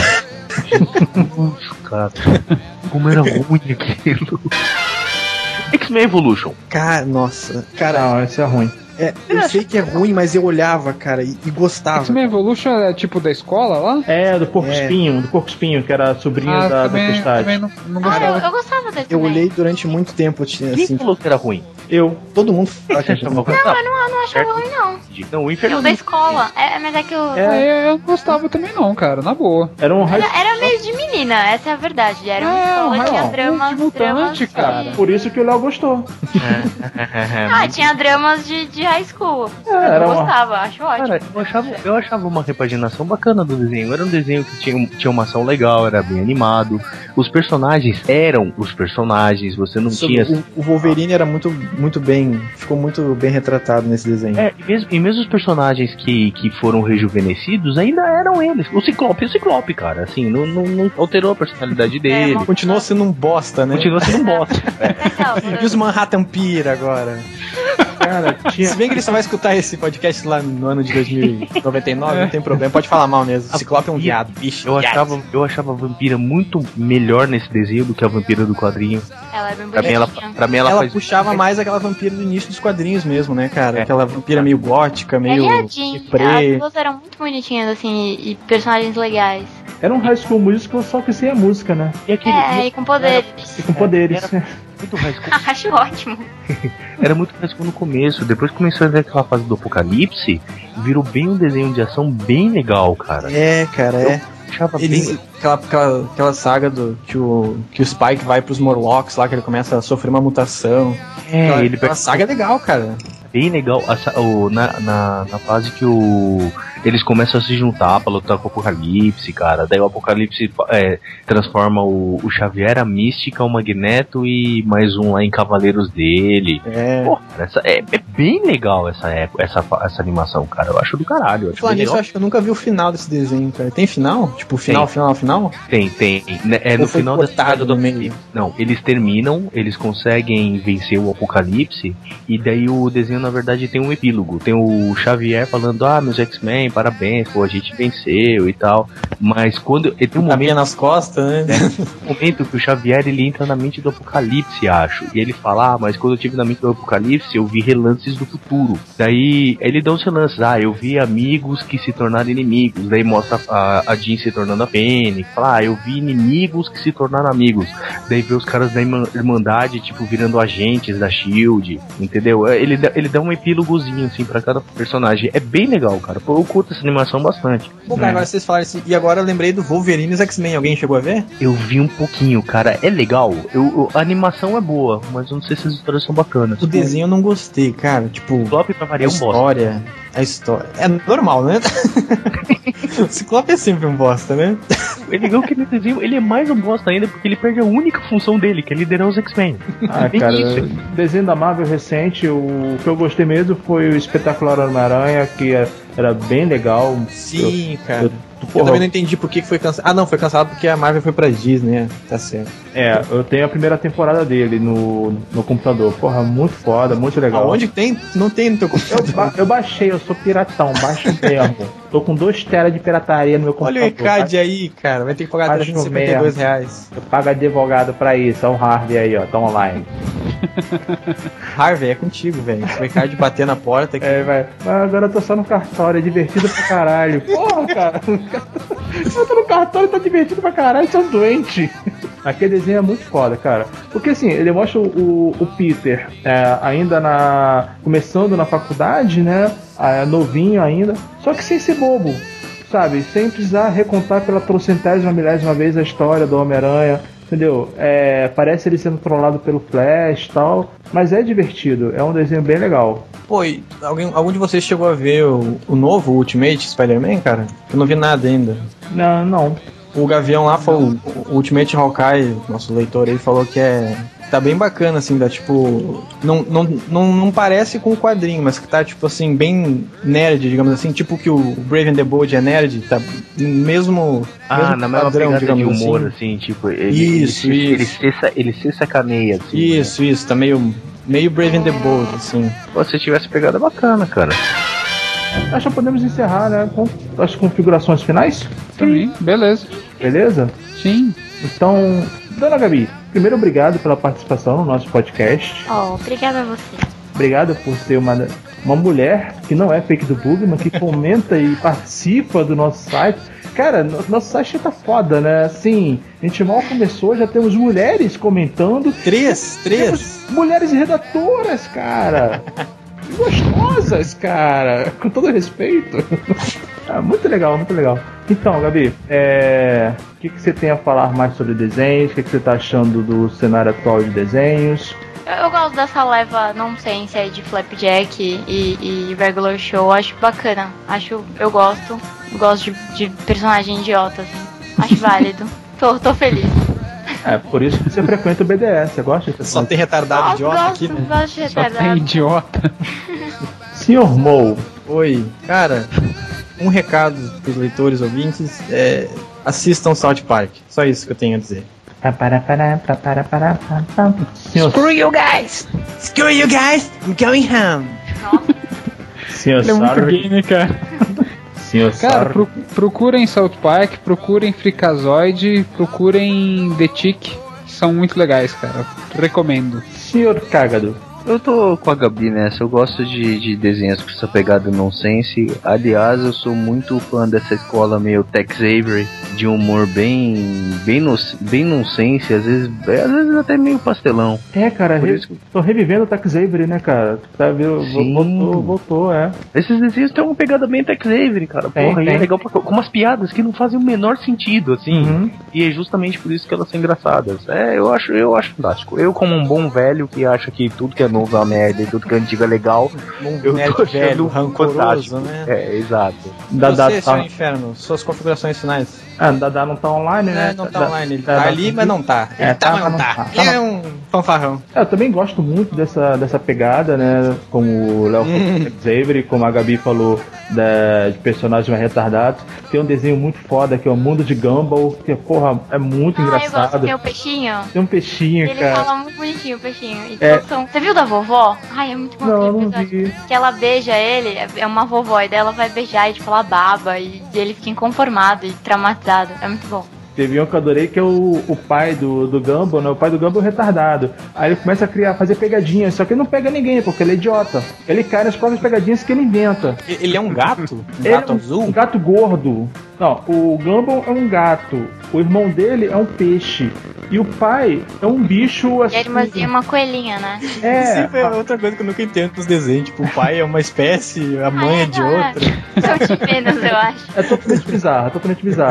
S2: Jesus, cara, como era ruim aquilo. X-Men Evolution.
S6: Cara, nossa. Cara,
S1: Não, esse é ruim.
S6: é, eu sei que é ruim, mas eu olhava, cara, e, e gostava.
S4: X-Men Evolution é tipo da escola lá?
S1: É, do Porco
S6: É.
S1: Espinho, do Porco Espinho, que era sobrinho
S4: Ah,
S1: da
S4: também,
S1: Tempestade.
S4: também não, não
S5: Ah, eu,
S4: gostava.
S5: eu gostava desse
S6: Eu
S5: também.
S6: olhei durante muito tempo, tinha,
S2: Quem
S6: assim,
S2: falou que era ruim?
S1: Eu.
S6: todo mundo
S2: O que
S6: fala
S2: você
S6: que é
S2: achava
S6: ruim.
S2: ruim?
S5: Não, eu não, eu não achava ruim, não.
S2: Não, o
S5: Eu
S2: Inferno
S5: da escola. É, mas é que eu.
S4: É, eu não gostava também não, cara, na boa.
S1: Era um high
S5: Era, era meio de menina, essa é a verdade. Era uma
S4: É,
S5: escola,
S4: um
S5: tinha
S4: high
S5: dramas.
S4: school de
S5: dramas
S4: mutante,
S5: de-
S4: cara.
S1: Por isso que o Léo gostou.
S5: Ah, tinha dramas de, de high school.
S1: era
S5: eu
S1: uma-
S5: gostava, acho ótimo.
S2: Cara, eu achava, eu achava uma repaginação bacana do desenho. Era um desenho que tinha, tinha uma ação legal, era bem animado. Os personagens eram os personagens, você não
S6: Sobre-
S2: tinha.
S6: o, o Wolverine era muito, muito bem, ficou muito bem retratado nesse desenho.
S2: É, e mesmo, e mesmo os personagens que, que foram rejuvenescidos ainda eram eles. O Ciclope é o Ciclope, cara. Assim, não, não, não alterou a personalidade dele.
S5: uma-
S6: Continuou sendo um bosta, né?
S2: Continua sendo um bosta.
S5: Legal,
S6: E os Manhattan Pira agora.
S1: Cara, tinha.
S6: Se bem que ele só vai escutar esse podcast lá no ano de dois mil e noventa e nove, não tem problema, pode falar mal mesmo. O Ciclope é um viado, bicho.
S2: Eu
S6: viado.
S2: achava, eu achava a vampira muito melhor nesse desenho do que a vampira do quadrinho.
S5: Ela é bem
S2: Pra mim, ela,
S5: bonitinha.
S2: pra mim, ela,
S6: Ela
S2: faz.
S6: puxava mais aquela vampira do início dos quadrinhos mesmo, né, cara?
S2: É.
S6: Aquela vampira meio gótica, meio
S5: Aliadinha.
S6: deprê.
S5: As duas eram muito bonitinhas, assim, e, e personagens legais.
S1: Era um High School Musical, só que sem a música, né?
S2: E aquele.
S5: É, e com poderes.
S1: E com poderes.
S2: Muito high school.
S5: Acho ótimo.
S2: Era muito high school no começo. Depois que começou a entrar aquela fase do apocalipse, virou bem um desenho de ação bem legal, cara.
S6: É, cara, é.
S2: Achava
S6: Eles,
S2: bem.
S6: aquela, aquela, aquela saga do que o, que o Spike vai pros Morlocks lá, que ele começa a sofrer uma mutação.
S2: É,
S6: aquela,
S2: ele
S6: aquela saga é legal, cara.
S2: bem legal a sa- o- na, na, na fase que o, eles começam a se juntar pra lutar com o Apocalipse, cara. Daí o Apocalipse é, transforma o, o Xavier, a Mística, o Magneto e mais um lá em Cavaleiros dele.
S6: É.
S2: Pô, cara, essa, é, é bem legal essa, época, essa, essa animação, cara. Eu acho do caralho. Eu acho
S6: Falar
S2: bem
S6: nisso, eu
S2: legal.
S6: acho que eu nunca vi o final desse desenho, cara. Tem final? Tipo, final,
S2: Tem.
S6: final, final?
S2: Tem, tem. Né, É
S6: Ou
S2: no
S6: foi
S2: final da
S6: cortado
S2: saga do
S6: no meio?
S2: Apocalipse. Não, eles terminam, eles conseguem vencer o Apocalipse, e daí o desenho, na verdade, tem um epílogo. Tem o Xavier falando, ah, meus X-Men, parabéns, pô, a gente venceu e tal. Mas quando. Tem um
S6: Tapinha
S2: momento,
S6: nas costas, né?
S2: um momento que o Xavier ele entra na mente do Apocalipse, acho. E ele fala, ah, mas quando eu tive na mente do Apocalipse, eu vi relances do futuro. Daí ele dá os relances, ah, eu vi amigos que se tornaram inimigos. Daí mostra a, a Jean se tornando a Fênix. Fala, ah, eu vi inimigos que se tornaram amigos. Daí vê os caras da Irma- Irmandade, tipo, virando agentes da Shield, entendeu? Ele, dá- ele dá um epílogozinho, assim, pra cada personagem. É bem legal, cara. Pô, eu curto essa animação bastante.
S6: Pô, cara, agora vocês falaram assim, e agora eu lembrei do Wolverine e os X-Men. Alguém chegou a ver?
S2: Eu vi um pouquinho, cara. É legal. Eu, eu- a animação é boa, mas eu não sei se as histórias são bacanas.
S6: O desenho eu não gostei, cara. Tipo,
S2: O Flop pra
S6: a
S2: variar é um bosta.
S6: história. A história. É normal, né? O Ciclope é sempre um bosta, né?
S2: É legal que ele, desenho, ele é mais um bosta ainda porque ele perde a única função dele, que é liderar os X-Men.
S1: Ah, cara, o desenho da Marvel recente, o que eu gostei mesmo foi o Espetacular Homem-Aranha, que era bem legal.
S6: Sim,
S1: eu,
S6: cara.
S1: Eu,
S6: eu também não entendi por que foi cancelado. Ah, não, foi cancelado porque a Marvel foi pra Disney, né? Tá certo.
S1: É, eu tenho a primeira temporada dele no, no computador. Porra, muito foda, muito legal.
S6: Aonde tem? Não tem no teu computador.
S1: Eu, ba- eu baixei, eu sou piratão, baixo mesmo. Tô com dois teras de pirataria no meu computador.
S6: Olha o E C A D aí, cara. Vai ter que pagar trezentos e cinquenta e dois reais.
S1: Eu pago advogado pra isso. É o Harvey aí, ó. Tá online.
S6: Harvey, é contigo, velho. O E C A D bater na porta aqui.
S1: É, vai. Mas agora eu tô só no cartório. É divertido pra caralho. Porra, cara. Eu tô no cartório e tá divertido pra caralho. São doente. Aquele desenho é muito foda, cara. Porque assim, ele mostra o, o Peter é, ainda na. começando na faculdade, né? É, novinho ainda. Só que sem ser bobo, sabe? Sem precisar recontar pela trocentésima, milésima vez a história do Homem-Aranha. Entendeu? É, parece ele sendo trollado pelo Flash e tal. Mas é divertido. É um desenho bem legal.
S6: Pô, e alguém, algum de vocês chegou a ver o, o novo Ultimate Spider-Man, cara? Eu não vi nada ainda.
S1: Não, não.
S6: O Gavião lá falou, o Ultimate Hawkeye, nosso leitor aí, falou que é. Tá bem bacana, assim, dá tipo. Não, não, não, não parece com o quadrinho, mas que tá, tipo assim, bem nerd, digamos assim, tipo que o Brave and the Bold é nerd, tá mesmo.
S2: Ah,
S6: mesmo
S2: na mesma
S6: padrão,
S2: pegada de
S6: digamos
S2: humor,
S6: assim.
S2: assim, tipo, ele,
S6: Isso,
S2: ele, ele,
S6: isso.
S2: ele, se, ele se sacaneia, assim.
S6: Isso,
S2: né?
S6: isso, tá meio. meio Brave and the Bold, assim.
S2: Pô, se tivesse pegada bacana, cara.
S1: Acho que podemos encerrar, né? Com as configurações finais.
S4: Também, beleza.
S1: Beleza?
S4: Sim.
S1: Então, dona Gabi, primeiro obrigado pela participação no nosso podcast.
S5: Oh, obrigada a você.
S1: Obrigado por ser uma, uma mulher que não é fake do Bugman, que comenta e participa do nosso site. Cara, no, nosso site tá foda, né? Assim, a gente mal começou, já temos mulheres comentando.
S6: Três, três.
S1: Temos mulheres redatoras, cara. Gostosas, cara. Com todo respeito. Ah, muito legal, muito legal. Então, Gabi, é... o que, que você tem a falar mais sobre desenhos? O que, que você tá achando do cenário atual de desenhos?
S5: Eu, eu gosto dessa leva nonsense de Flapjack e, e Regular Show. Acho bacana. Acho, eu gosto. Gosto de, de personagem idiota, assim. Acho válido. Tô, tô feliz.
S1: É, por isso que você frequenta o B D S. Você gosta de
S6: Só tem retardado
S5: Gosto,
S6: idiota
S5: gosto,
S6: aqui, né?
S5: gosto de
S4: Só tem
S5: retardado.
S4: idiota.
S1: senhor Mo,
S6: Oi, cara, um recado pros leitores ouvintes é assistam South Park. Só isso que eu tenho a dizer.
S1: Pa, para, para, pa, para, para, pa, pa. Senhor,
S6: Screw you guys! Screw you guys! I'm going home!
S1: senhor
S4: Ele é muito
S1: Sorry,
S4: gay, né, cara?
S1: senhor
S4: Cara,
S1: Sorry.
S4: pro, procurem South Park, procurem Freakazoid, procurem The Tick. São muito legais, cara. Recomendo.
S1: senhor Cágado.
S2: Eu tô com a Gabi nessa, eu gosto de, de desenhos com essa pegada nonsense. Aliás, eu sou muito fã dessa escola meio Tex Avery, de humor bem bem, no, bem nonsense, às vezes, às vezes até meio pastelão.
S1: É, cara,
S2: Por
S1: re...
S2: isso-
S1: tô revivendo o Tex Avery, né, cara? Tá, viu?
S2: Sim.
S1: Voltou, voltou, é.
S2: Esses desenhos têm uma pegada bem Tex Avery, cara.
S1: Tem,
S2: Porra, e
S1: tem.
S2: é legal pra, com umas piadas que não fazem o menor sentido, assim.
S1: Uhum.
S2: E é justamente por isso que elas são engraçadas. É, eu acho, eu acho fantástico. Eu, como um bom velho que acha que tudo que é novo é uma merda e tudo que é antigo é legal, eu
S6: nerd
S2: tô achando
S6: velho, rancoroso,
S2: fantástico.
S6: né?
S2: É, exato.
S1: Dadá
S6: Você,
S1: tá...
S6: seu inferno, suas configurações finais.
S1: Ah, Dadá não tá online, né?
S6: É, não tá
S1: Da-
S6: online, ele
S1: Dadá
S6: tá ali, mas não tá. Ele
S1: É,
S6: tá,
S1: tá,
S6: mas não
S1: mas
S6: tá.
S1: não tá. Tá,
S6: Ele é um fanfarrão.
S1: É, eu também gosto muito dessa, dessa pegada, né? Como o Léo falou do Tex Avery, como a Gabi falou da, de personagens mais retardados. Tem um desenho muito foda que é o Mundo de Gumball, que, porra, é muito
S5: Ah, eu gosto.
S1: engraçado.
S5: Tem o peixinho.
S1: Tem um peixinho,
S5: Ele
S1: cara.
S5: fala muito bonitinho, o peixinho. E
S1: É.
S5: todos são- Você viu da vovó? Ai, é muito bom.
S1: Não,
S5: aquele
S1: não
S5: episódio.
S1: vi.
S5: Que ela beija ele, é uma vovó, e daí ela vai beijar e de falar baba, e ele fica inconformado e traumatizado. É muito bom.
S1: Teve um que eu adorei que é o, o pai do, do Gumball, né? O pai do Gumball é retardado. Aí ele começa a criar, fazer pegadinhas, só que ele não pega ninguém, porque ele é idiota. Ele cai nas próprias pegadinhas que ele inventa.
S6: Ele é um gato? Um
S1: Ele
S6: gato
S1: é um,
S6: azul?
S1: um gato gordo. Não, o Gumball é um gato. O irmão dele é um peixe. E o pai é um bicho
S5: E
S1: assim.
S5: a irmãzinha é uma coelhinha, né?
S1: É,
S6: Sempre é outra coisa que eu nunca entendo nos desenhos. Tipo, o pai é uma espécie, a mãe é de outra.
S5: São de menos, eu acho.
S1: é totalmente bizarro, é totalmente bizarro.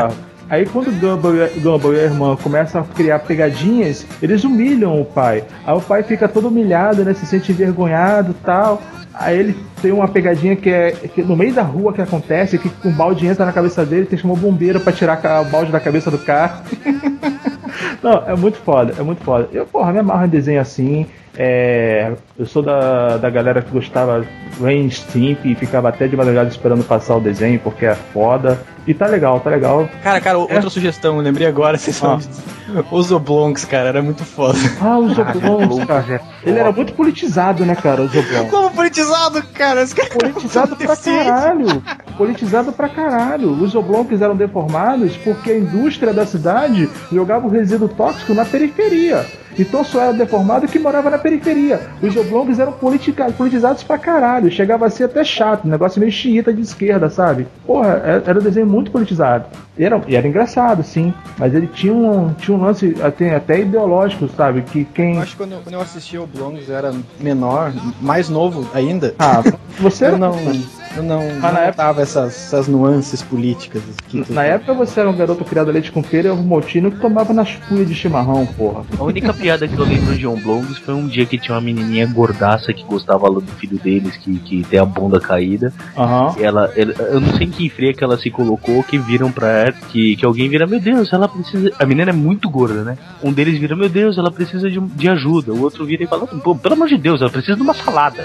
S1: Aí quando o Gumball, Gumball e a irmã começam a criar pegadinhas, eles humilham o pai. Aí o pai fica todo humilhado, né? Se sente envergonhado e tal. Aí ele tem uma pegadinha que é que no meio da rua que acontece, que um balde entra na cabeça dele, tem que chamar o bombeiro pra tirar o balde da cabeça do carro. Não, é muito foda, é muito foda. Eu, porra, me amarro em desenho assim. É, eu sou da, da galera que gostava do Ren e Stimpy e ficava até de madrugada esperando passar o desenho porque é foda. E tá legal, tá legal.
S3: Cara, cara, outra
S1: É.
S3: sugestão, eu lembrei agora, vocês
S1: Ah.
S3: são os Oblongs, cara, era muito foda.
S1: Ah, o Zoblongs, cara. Ele era muito politizado, né, cara, o Zoblongs.
S3: Como politizado, cara? Esse cara
S1: Politizado pra caralho. Politizado pra caralho. Os oblongs eram deformados porque a indústria da cidade jogava o resíduo tóxico na periferia. Então só era deformado que morava na periferia. Os oblongs eram politica- politizados pra caralho. Chegava a ser até chato, um negócio meio xiita de esquerda, sabe? Porra, era era um desenho muito politizado. E era, e era engraçado, sim. Mas ele tinha um, tinha um lance até, até ideológico, sabe? Que quem.
S3: Eu acho que quando, eu- quando eu assisti o Oblongs eu era menor, mais novo ainda.
S1: Ah, você
S3: eu
S1: era.
S3: não, eu não,
S1: na
S3: não
S1: época-
S3: notava essas, essas nuances políticas. Que tu-
S1: Na época você era um garoto criado a leite com pera e ovo maltino que tomava nas cuias de chimarrão, porra.
S2: A única piada que eu lembro de Oblongs foi um dia que tinha uma menininha gordaça que gostava do filho deles, que, que tem a bunda caída.
S1: Aham.
S2: E ela, ela- eu não sei em que freia que ela se colocou, que viram pra ela, que, que alguém vira, meu Deus, ela precisa. A menina é muito gorda, né? Um deles vira, meu Deus, ela precisa de, de ajuda. O outro vira e fala, pô, pelo amor de Deus, ela precisa de uma salada.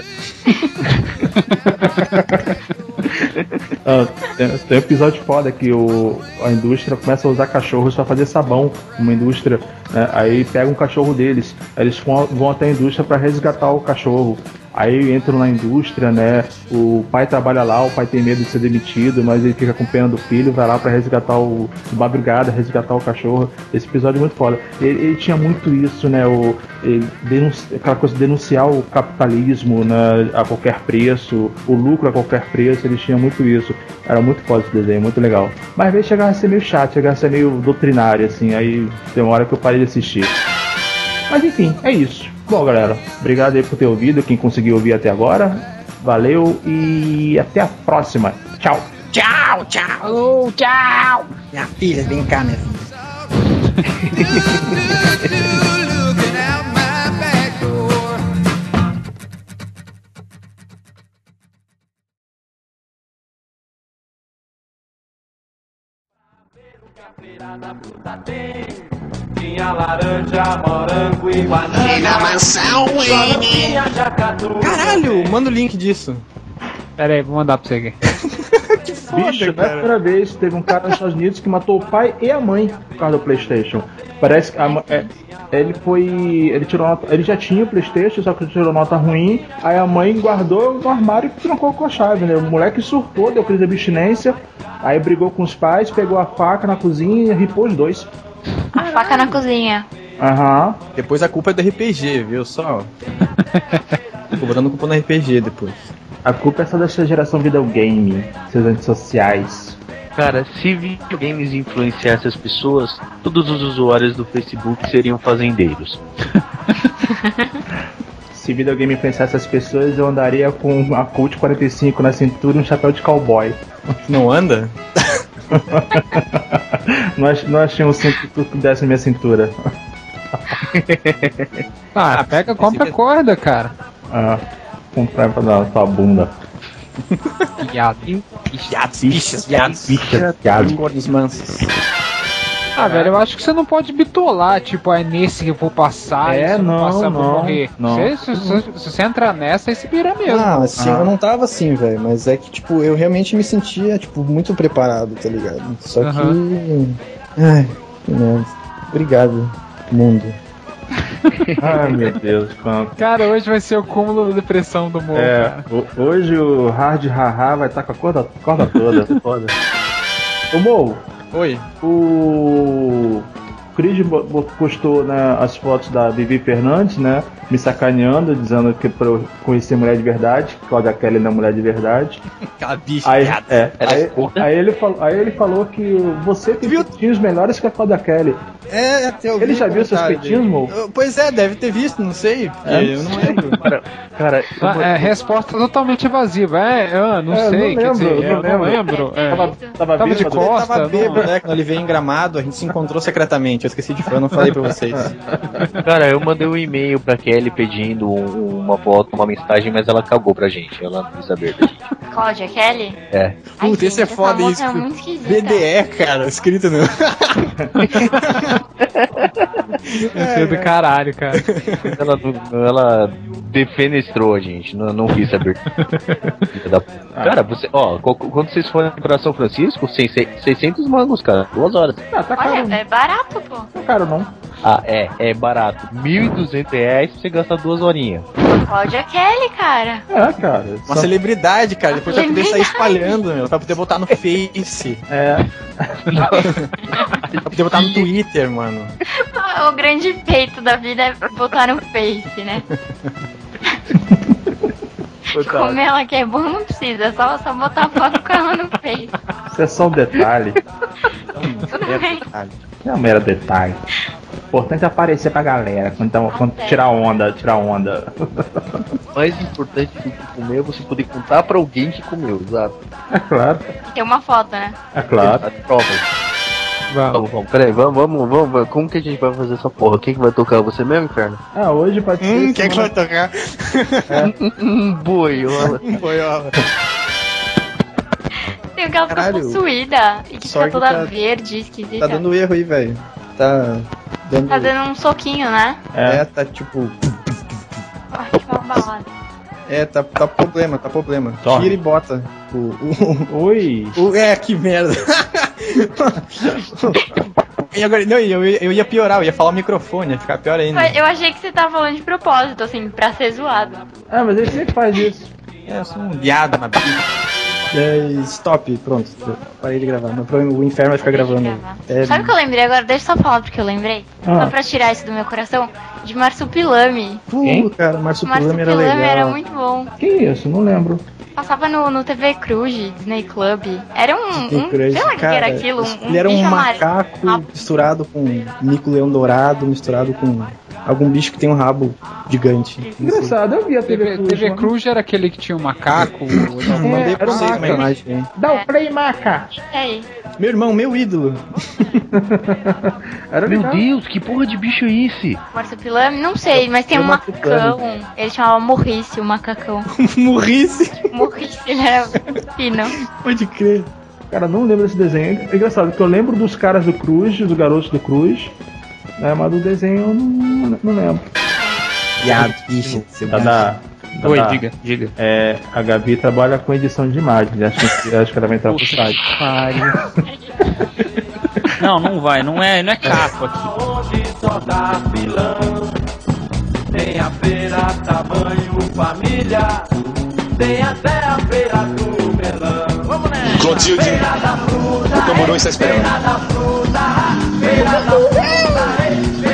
S1: Ah, tem, tem um episódio foda que o, a indústria começa a usar cachorros pra fazer sabão. Uma indústria, né? Aí pega um cachorro deles, aí eles vão, vão até a indústria pra resgatar o cachorro. Aí entram na indústria, né? O pai trabalha lá, o pai tem medo de ser demitido, mas ele fica com pena do filho, vai lá pra resgatar o. de madrugada, resgatar o cachorro. Esse episódio é muito foda. Ele, ele tinha muito isso, né? O, ele denunci, aquela coisa de denunciar o capitalismo, né, a qualquer preço, o lucro a qualquer preço, ele tinha muito isso. Era muito foda esse desenho, muito legal. Mas às vezes chegava a ser meio chato, chegava a ser meio doutrinário, assim, aí tem uma hora que eu parei de assistir. Mas enfim, é isso. Bom, galera, obrigado aí por ter ouvido, quem conseguiu ouvir até agora. Valeu e até a próxima. Tchau.
S7: Tchau, tchau.
S5: Falou, tchau!
S6: Minha filha, vem cá, minha filha.
S8: Tinha laranja, morango e banana.
S9: E na mansão, N.
S8: Tinha jacatu.
S3: Caralho, manda o link disso.
S4: Pera aí, vou mandar pra você aqui.
S3: Que foda,
S1: Bicho, não é a
S3: cara.
S1: primeira vez, teve um cara nos Estados Unidos que matou o pai e a mãe por causa do PlayStation. Parece que a, ma- é, ele foi. Ele tirou nota, ele já tinha o PlayStation, só que ele tirou nota ruim. Aí a mãe guardou no armário e trancou com a chave, né? O moleque surtou, deu crise de abstinência. Aí brigou com os pais, pegou a faca na cozinha e ripou os dois.
S5: A faca na cozinha.
S1: Aham.
S3: Depois a culpa é do R P G, viu? Só. Tô botando culpa no R P G depois.
S1: A culpa é só dessa geração videogame, seus antissociais.
S2: Cara, se videogames influenciassem as pessoas, todos os usuários do Facebook seriam fazendeiros.
S1: Se videogame influenciasse as pessoas, eu andaria com a Colt quarenta e cinco na cintura e um chapéu de cowboy.
S3: Não anda?
S1: Nós, nós tínhamos um cinto que desse na minha cintura.
S4: Ah, pega, compra corda, cara.
S1: Ah, comprar pra dar na tua bunda.
S4: Piada.
S7: Piadas, bichas, piadas.
S1: Bicha, piada.
S3: Cornos mansos.
S4: Ah, velho, eu acho que você não pode bitolar, tipo, é nesse que eu vou passar,
S1: É,
S4: e se eu
S1: não,
S4: passar eu vou
S1: não,
S4: morrer.
S1: não.
S4: Se, se, se, se você entrar nessa, aí se vira mesmo.
S6: Ah, assim,
S1: Ah.
S6: eu não tava assim, velho. Mas é que, tipo, eu realmente me sentia, tipo, muito preparado, tá ligado? Só que. Ai, que merda. Obrigado, mundo.
S1: Ai, meu Deus, quanto.
S4: Cara, hoje vai ser o cúmulo da depressão do mundo,
S1: É,
S4: cara.
S1: ho- hoje o hard haha vai estar com a corda, corda toda. Foda. Ô Mo,
S3: Oi.
S1: o Cris bo- bo- postou, né, as fotos da Vivi Fernandes, né? Me sacaneando, dizendo que pra eu conhecer mulher de verdade, que Cláudia Kelly não é mulher de verdade.
S3: Aquela bicha.
S1: Aí,
S3: piada.
S1: é,
S2: Ela é
S1: aí,
S2: gorda?
S1: aí ele falou, aí ele falou que você tem
S3: Viu?
S1: peitinhos melhores que a Cláudia Kelly.
S6: É, até eu vi
S1: Ele já
S6: um
S1: viu seus
S6: comentário
S1: peitinhos,
S6: dele.
S1: Mo?
S6: Eu- Pois é, deve ter visto, não sei. Porque
S1: É,
S6: eu não lembro.
S2: Cara, cara eu vou-
S4: É, resposta totalmente evasiva. É, ah, não
S1: É,
S4: sei,
S1: não
S4: quer
S1: lembro,
S4: dizer,
S1: não
S4: eu
S1: lembro.
S4: não lembro. é.
S1: Tava, tava,
S4: Tava de
S1: bêbado.
S4: cor.
S6: Eu
S4: Costa,
S6: tava bêbado,
S4: não.
S6: né? Quando ele veio em Gramado, a gente se encontrou secretamente. Eu esqueci de falar, eu não falei pra vocês.
S2: Cara, eu mandei um e-mail pra Kelly pedindo um- uma foto, uma mensagem, mas ela cagou pra gente. Ela não quis saber da gente.
S5: Cláudia Kelly?
S2: É.
S5: Ai,
S6: Puta, esse
S5: gente,
S6: é
S5: essa
S6: foda
S5: moça
S6: isso.
S5: É muito esquisita.
S6: B D E, cara, escrito no.
S4: Isso é do caralho, cara.
S2: Ela, ela defenestrou a gente, não, não quis saber. Filha da puta. Cara, você, ó, co- quando vocês forem pra São Francisco, seiscentos mangos, cara, duas horas.
S1: Ah, tá caro.
S5: Olha, é barato, pô.
S1: Tá caro não.
S2: Ah, é, é barato. mil e duzentos reais pra você gastar duas horinhas.
S5: Cláudia Kelly, cara.
S1: É, cara.
S6: Uma
S1: Só-
S6: celebridade, cara. Depois vai poder sair
S5: Celebridade.
S6: espalhando, meu. Vai poder botar no Face.
S1: É.
S6: Vai poder botar no Twitter, mano.
S5: O grande feito da vida é botar no Face, né? Como ela quer bom, não precisa. É só, só botar a foto do carro no Face.
S1: Isso é só um detalhe.
S5: Tudo bem.
S1: É um mero detalhe. O importante é aparecer pra galera quando, tá- quando tirar onda, tirar onda.
S2: Mais importante do que comer é você poder contar pra alguém que comeu, exato.
S1: É claro,
S5: Tem uma foto, né?
S1: é claro.
S2: As provas.
S4: Vamos.
S2: Vamos, vamos, peraí, vamos, vamos, vamos. Como que a gente vai fazer essa porra? Quem que vai tocar? Você mesmo, Inferno?
S1: Ah, hoje pode ser.
S6: Hum, quem é que vai
S1: semana-
S6: tocar?
S2: Hum, boiola.
S6: Boiola.
S5: Tem aquela fica
S6: Caralho.
S5: possuída e que
S6: Sorte
S5: fica toda
S6: tá-
S5: verde, esquisita.
S6: Tá dando erro aí, velho. Tá dando.
S5: Tá dando um soquinho, né?
S1: É.
S6: É, tá tipo.
S5: Ah, que uma balada.
S6: É, tá, tá problema, tá problema.
S1: Torre.
S6: Tira e bota. O, o,
S1: Oi.
S6: o- é, que merda. E agora, não, eu, eu ia piorar, eu ia falar o microfone, ia ficar pior ainda.
S5: Mas eu achei que você tava falando de propósito, assim, pra ser zoado.
S1: Ah, mas ele sempre faz isso.
S6: É, eu sou um viado na bicha. É, stop, pronto. Parei de gravar. Meu problema, o inferno vai ficar gravando.
S5: Gravar.
S6: É,
S5: Sabe o que eu lembrei agora? Deixa eu só falar porque eu lembrei.
S1: Ah.
S5: Só pra tirar isso do meu coração. De Marsupilame.
S6: Pô,
S1: Quem?
S6: cara, Marsupilame era
S5: Marsupilame
S6: legal.
S5: era muito bom.
S1: Que isso? Não lembro.
S5: Passava no, no T V Cruz, Disney Club. Era um.
S6: Tem
S5: um
S6: crush,
S5: sei lá o que
S6: cara,
S5: era aquilo. Um,
S6: ele era um
S5: bicho amarelo.
S6: macaco
S5: Ah.
S6: misturado com mico-leão dourado, misturado com algum bicho que tem um rabo gigante. Não sei.
S1: Engraçado, eu vi a T V
S4: T V,
S1: Cruz.
S4: T V
S1: mano.
S4: Cruz era aquele que tinha um macaco.
S6: Eu mandei pra
S1: era um
S6: vocês a
S1: maca.
S6: imagem aí.
S1: Dá o play, maca.
S5: E aí?
S6: Meu irmão, meu ídolo.
S1: Era
S2: Meu
S1: legal.
S2: Deus, que porra de bicho é esse?
S5: Marsupilame? Não sei, mas tem
S6: eu
S5: um
S6: Marsupilame.
S5: macacão. Ele chamava Morrice, o macacão.
S6: Morrice.
S5: Morrice, ele era fino.
S6: Pode crer.
S1: Cara, não lembro desse desenho. É engraçado, porque eu lembro dos caras do Cruz, dos garotos do Cruz. Né, mas do desenho eu não, não lembro.
S6: Viado, bicho. Seu
S1: Da, da, da,
S7: Oi,
S1: da-
S7: diga, diga.
S1: É, a Gabi trabalha com edição de imagens. Acho que, acho que ela vai entrar pro site.
S7: Não, não vai, não é, não é capo aqui.
S8: Onde só dá filão. Tem a feira, tamanho, família. Tem até a feira do melão. Vamos nessa!
S9: Clotilde,
S8: Feira da fruta,
S9: o Camburão está esperando.
S8: feira da fruta, feira da fruta, feira